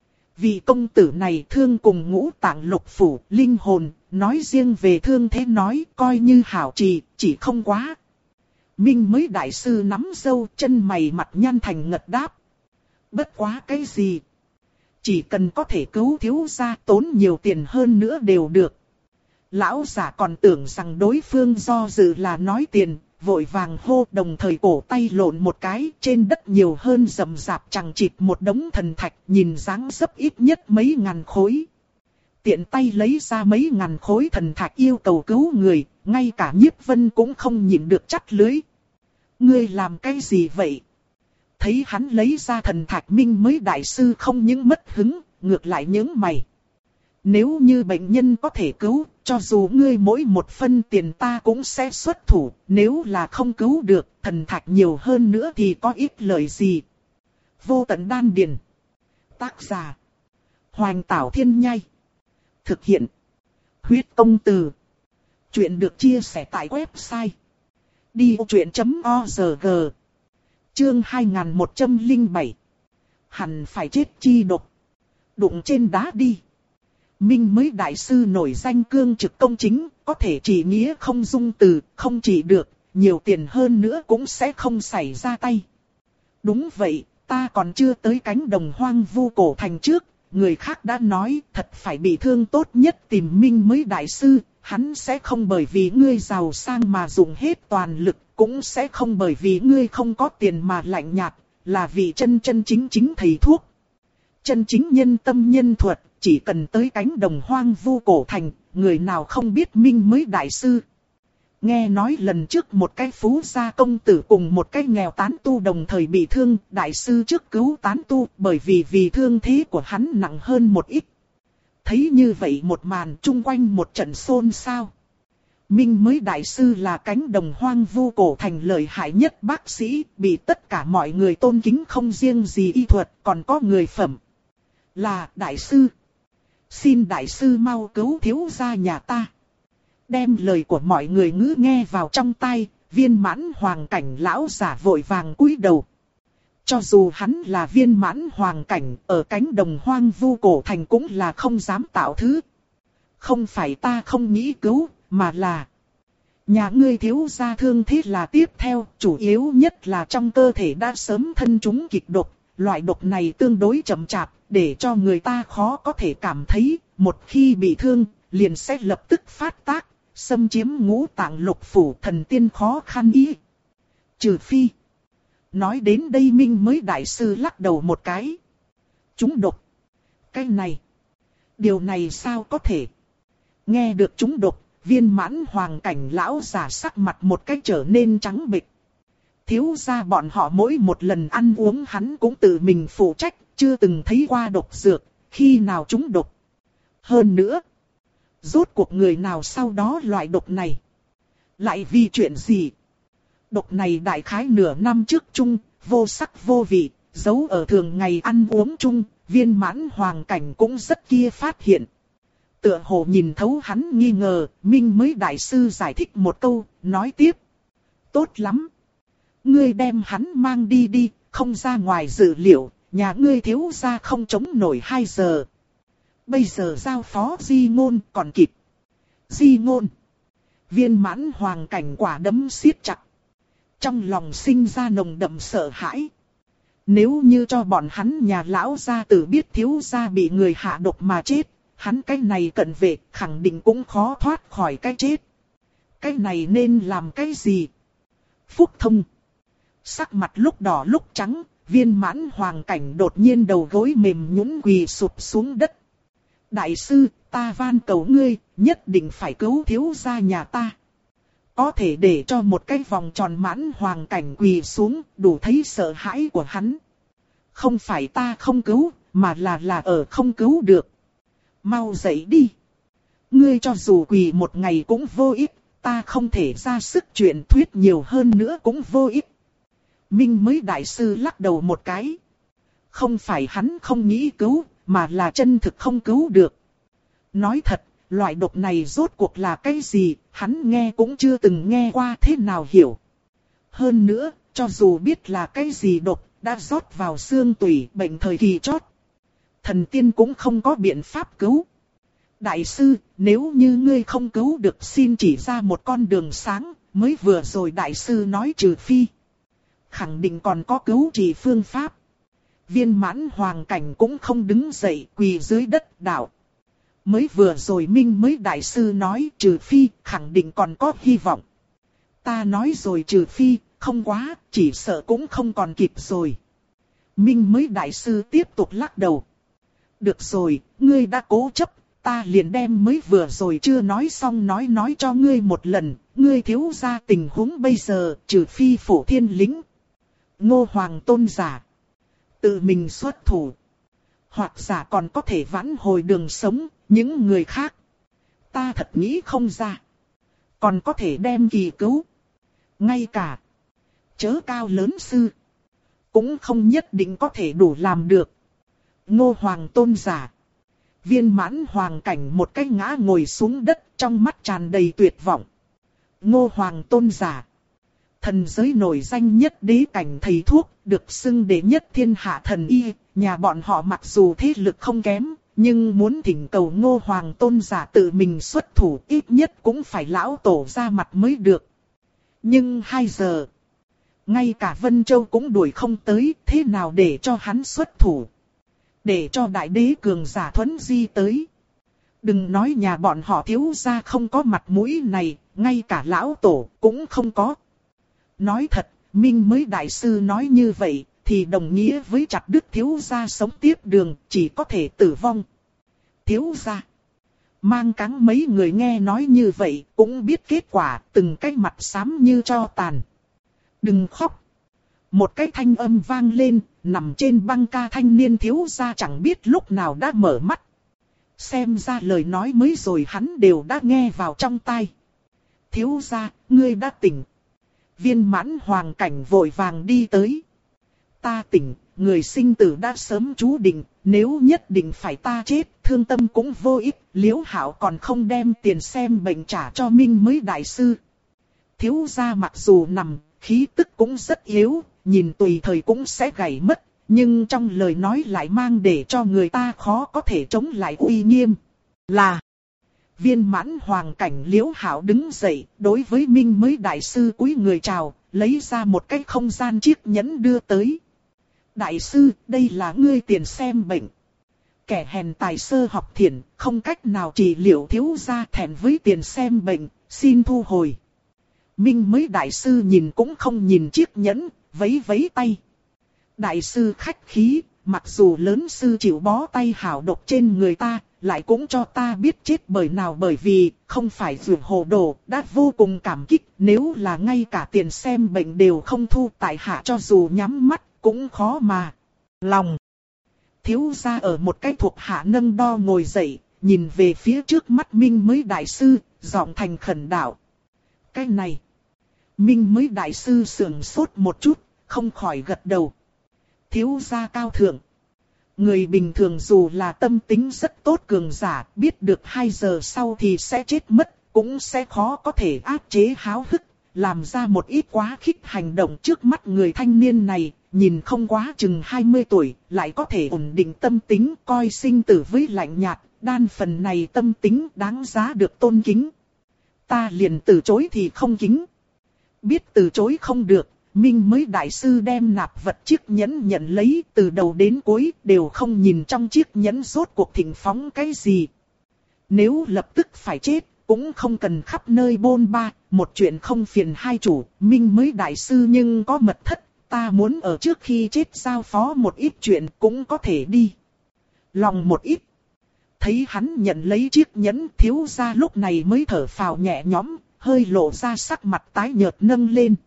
Vị công tử này thương cùng ngũ tạng lục phủ, linh hồn, nói riêng về thương thế nói coi như hảo trì, chỉ không quá. Minh mới đại sư nắm râu, chân mày mặt nhăn thành ngật đáp. Bất quá cái gì? Chỉ cần có thể cứu thiếu gia, tốn nhiều tiền hơn nữa đều được. Lão giả còn tưởng rằng đối phương do dự là nói tiền, vội vàng hô, đồng thời cổ tay lộn một cái, trên đất nhiều hơn rầm rạp chằng chịt một đống thần thạch, nhìn dáng dấp ít nhất mấy ngàn khối. Tiện tay lấy ra mấy ngàn khối thần thạch yêu cầu cứu người, ngay cả Nhiếp Vân cũng không nhịn được chắt lưới. Ngươi làm cái gì vậy? Thấy hắn lấy ra thần thạch, Minh mới đại sư không những mất hứng, ngược lại nhướng mày. Nếu như bệnh nhân có thể cứu, cho dù ngươi mỗi một phân tiền ta cũng sẽ xuất thủ, nếu là không cứu được, thần thạch nhiều hơn nữa thì có ích lợi gì? Vô Tận Đan Điền. Tác giả: Hoành Tảo Thiên Nhai. Thực hiện: Huyết Công Từ. Chuyện được chia sẻ tại website đi ô chuyện chấm org. Chương hai nghìn một trăm lẻ bảy. Hẳn phải chết chi độc. Đụng trên đá đi. Minh mới đại sư nổi danh cương trực công chính, có thể chỉ nghĩa không dung từ, không chỉ được, nhiều tiền hơn nữa cũng sẽ không xảy ra tay. Đúng vậy, ta còn chưa tới cánh đồng hoang vu cổ thành trước, người khác đã nói thật phải bị thương tốt nhất tìm Minh mới đại sư, hắn sẽ không bởi vì ngươi giàu sang mà dùng hết toàn lực, cũng sẽ không bởi vì ngươi không có tiền mà lạnh nhạt, là vì chân chân chính chính thầy thuốc. Chân chính nhân tâm nhân thuật, chỉ cần tới cánh đồng hoang vu cổ thành, người nào không biết Minh mới đại sư. Nghe nói lần trước một cái phú gia công tử cùng một cái nghèo tán tu đồng thời bị thương, đại sư trước cứu tán tu bởi vì vì thương thế của hắn nặng hơn một ít. Thấy như vậy một màn, chung quanh một trận xôn xao. Minh mới đại sư là cánh đồng hoang vu cổ thành lợi hại nhất bác sĩ, bị tất cả mọi người tôn kính không riêng gì y thuật, còn có người phẩm. Là đại sư. Xin đại sư mau cứu thiếu gia nhà ta. Đem lời của mọi người ngữ nghe vào trong tai, Viên Mãn Hoàng cảnh lão giả vội vàng cúi đầu. Cho dù hắn là Viên Mãn Hoàng cảnh, ở cánh đồng hoang vu cổ thành cũng là không dám tạo thứ. Không phải ta không nghĩ cứu, mà là nhà ngươi thiếu gia thương thế là tiếp theo, chủ yếu nhất là trong cơ thể đã sớm thân chúng kịch độc, loại độc này tương đối chậm chạp, để cho người ta khó có thể cảm thấy, một khi bị thương, liền sẽ lập tức phát tác, xâm chiếm ngũ tạng lục phủ, thần tiên khó khăn ý. Trừ phi. Nói đến đây Minh mới đại sư lắc đầu một cái. Chúng độc. Cái này. Điều này sao có thể. Nghe được chúng độc, Viên Mãn Hoàng cảnh lão già sắc mặt một cách trở nên trắng bệch. Thiếu gia bọn họ mỗi một lần ăn uống hắn cũng tự mình phụ trách, chưa từng thấy qua độc dược, khi nào chúng độc. Hơn nữa, rốt cuộc người nào sau đó loại độc này? Lại vì chuyện gì? Độc này đại khái nửa năm trước chung, vô sắc vô vị, giấu ở thường ngày ăn uống chung, Viên Mãn Hoàng cảnh cũng rất kia phát hiện. Tựa hồ nhìn thấu hắn nghi ngờ, Minh mới đại sư giải thích một câu, nói tiếp. Tốt lắm. Ngươi đem hắn mang đi đi, không ra ngoài dự liệu, nhà ngươi thiếu gia không chống nổi hai giờ. Bây giờ giao phó Di Ngôn còn kịp. Di Ngôn. Viên Mãn Hoàng cảnh quả đấm siết chặt. Trong lòng sinh ra nồng đậm sợ hãi. Nếu như cho bọn hắn nhà lão gia tử biết thiếu gia bị người hạ độc mà chết, hắn cái này cận vệ khẳng định cũng khó thoát khỏi cái chết. Cái này nên làm cái gì? Phúc Thông. Sắc mặt lúc đỏ lúc trắng, Viên Mãn Hoàng cảnh đột nhiên đầu gối mềm nhũn quỳ sụp xuống đất. Đại sư, ta van cầu ngươi, nhất định phải cứu thiếu gia nhà ta. Có thể để cho một cái vòng tròn Mãn Hoàng cảnh quỳ xuống, đủ thấy sợ hãi của hắn. Không phải ta không cứu, mà là là ở không cứu được. Mau dậy đi. Ngươi cho dù quỳ một ngày cũng vô ích, ta không thể ra sức chuyện thuyết nhiều hơn nữa cũng vô ích. Minh mới đại sư lắc đầu một cái. Không phải hắn không nghĩ cứu, mà là chân thực không cứu được. Nói thật, loại độc này rốt cuộc là cái gì, hắn nghe cũng chưa từng nghe qua thế nào hiểu. Hơn nữa, cho dù biết là cái gì độc, đã rót vào xương tủy bệnh thời kỳ chót. Thần tiên cũng không có biện pháp cứu. Đại sư, nếu như ngươi không cứu được xin chỉ ra một con đường sáng, mới vừa rồi đại sư nói trừ phi. Khẳng định còn có cứu trị phương pháp. Viên Mãn Hoàng cảnh cũng không đứng dậy quỳ dưới đất đạo. Mới vừa rồi Minh mới đại sư nói trừ phi khẳng định còn có hy vọng. Ta nói rồi trừ phi, không quá, chỉ sợ cũng không còn kịp rồi. Minh mới đại sư tiếp tục lắc đầu. Được rồi, ngươi đã cố chấp, ta liền đem mới vừa rồi chưa nói xong nói nói cho ngươi một lần. Ngươi thiếu gia tình huống bây giờ, trừ phi Phổ Thiên Lĩnh. Ngô Hoàng tôn giả. Tự mình xuất thủ. Hoặc giả còn có thể vãn hồi đường sống, những người khác. Ta thật nghĩ không ra. Còn có thể đem kỳ cứu. Ngay cả. Chớ cao lớn sư. Cũng không nhất định có thể đủ làm được. Ngô Hoàng tôn giả. Viên Mãn Hoàng cảnh một cái ngã ngồi xuống đất trong mắt tràn đầy tuyệt vọng. Ngô Hoàng tôn giả. Thần giới nổi danh nhất đế cảnh thầy thuốc, được xưng đệ nhất thiên hạ thần y, nhà bọn họ mặc dù thế lực không kém, nhưng muốn thỉnh cầu Ngô Hoàng tôn giả tự mình xuất thủ ít nhất cũng phải lão tổ ra mặt mới được. Nhưng hai giờ, ngay cả Vân Châu cũng đuổi không tới, thế nào để cho hắn xuất thủ? Để cho đại đế cường giả Thuấn Di tới. Đừng nói nhà bọn họ thiếu gia không có mặt mũi này, ngay cả lão tổ cũng không có. Nói thật, Minh mới đại sư nói như vậy, thì đồng nghĩa với chặt đứt thiếu gia sống tiếp đường, chỉ có thể tử vong. Thiếu gia. Mang cáng mấy người nghe nói như vậy, cũng biết kết quả, từng cái mặt xám như tro tàn. Đừng khóc. Một cái thanh âm vang lên, nằm trên băng ca thanh niên thiếu gia chẳng biết lúc nào đã mở mắt. Xem ra lời nói mới rồi hắn đều đã nghe vào trong tai. Thiếu gia, ngươi đã tỉnh. Viên Mãn Hoàng cảnh vội vàng đi tới. Ta tỉnh, người sinh tử đã sớm chú định, nếu nhất định phải ta chết, thương tâm cũng vô ích, Liễu Hạo còn không đem tiền xem bệnh trả cho Minh mới đại sư. Thiếu gia mặc dù nằm, khí tức cũng rất yếu, nhìn tùy thời cũng sẽ gãy mất, nhưng trong lời nói lại mang để cho người ta khó có thể chống lại uy nghiêm. Là Viên Mãn Hoàng cảnh Liễu Hạo đứng dậy, đối với Minh mới đại sư cúi người chào, lấy ra một cái không gian chiếc nhẫn đưa tới. Đại sư, đây là ngươi tiền xem bệnh. Kẻ hèn tài sơ học thiển, không cách nào trị liệu thiếu gia, thẹn với tiền xem bệnh, xin thu hồi. Minh mới đại sư nhìn cũng không nhìn chiếc nhẫn, vấy vấy tay. Đại sư khách khí, mặc dù lớn sư chịu bó tay hảo độc trên người ta, lại cũng cho ta biết chết bởi nào, bởi vì không phải dù hồ đồ, đã vô cùng cảm kích. Nếu là ngay cả tiền xem bệnh đều không thu, tại hạ cho dù nhắm mắt cũng khó mà lòng. Thiếu gia ở một cái thuộc hạ nâng đo ngồi dậy, nhìn về phía trước mắt Minh mới đại sư, giọng thành khẩn đạo. Cái này, Minh mới đại sư sườn sốt một chút, không khỏi gật đầu. Thiếu gia cao thượng. Người bình thường dù là tâm tính rất tốt cường giả, biết được hai giờ sau thì sẽ chết mất, cũng sẽ khó có thể áp chế háo hức, làm ra một ít quá khích hành động. Trước mắt người thanh niên này, nhìn không quá chừng hai mươi tuổi, lại có thể ổn định tâm tính, coi sinh tử với lạnh nhạt, đan phần này tâm tính đáng giá được tôn kính. Ta liền từ chối thì không kính. Biết từ chối không được, Minh mới đại sư đem nạp vật chiếc nhẫn nhận lấy, từ đầu đến cuối đều không nhìn trong chiếc nhẫn rốt cuộc thịnh phóng cái gì. Nếu lập tức phải chết, cũng không cần khắp nơi bôn ba, một chuyện không phiền hai chủ. Minh mới đại sư nhưng có mật thất, ta muốn ở trước khi chết giao phó một ít chuyện, cũng có thể đi lòng một ít. Thấy hắn nhận lấy chiếc nhẫn, thiếu gia lúc này mới thở phào nhẹ nhõm, hơi lộ ra sắc mặt tái nhợt nâng lên.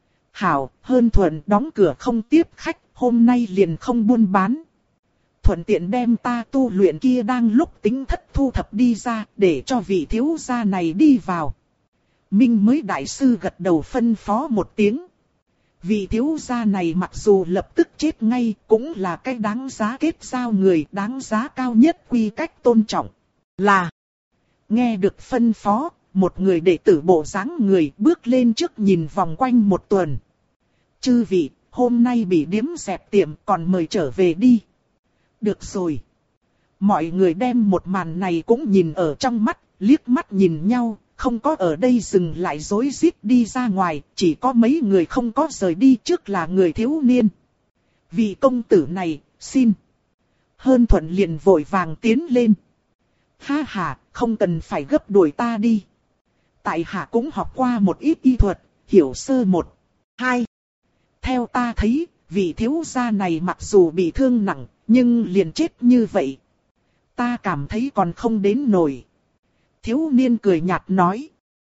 Hảo, Hơn Thuận đóng cửa không tiếp khách, hôm nay liền không buôn bán. Thuận tiện đem ta tu luyện kia đang lúc tính thất thu thập đi ra, để cho vị thiếu gia này đi vào. Minh mới đại sư gật đầu phân phó một tiếng. Vị thiếu gia này mặc dù lập tức chết ngay, cũng là cái đáng giá kết giao người, đáng giá cao nhất quy cách tôn trọng. Là, nghe được phân phó, một người đệ tử bộ dáng người bước lên trước nhìn vòng quanh một tuần. Chư vị, hôm nay bị điếm dẹp tiệm, còn mời trở về đi. Được rồi. Mọi người đem một màn này cũng nhìn ở trong mắt, liếc mắt nhìn nhau, không có ở đây dừng lại rối rít đi ra ngoài, chỉ có mấy người không có rời đi, trước là người thiếu niên. Vị công tử này, xin. Hơn Thuận liền vội vàng tiến lên. Ha ha, không cần phải gấp đuổi ta đi. Tại hạ cũng học qua một ít y thuật, hiểu sơ một, hai. Theo ta thấy, vị thiếu gia này mặc dù bị thương nặng, nhưng liền chết như vậy, ta cảm thấy còn không đến nổi. Thiếu niên cười nhạt nói.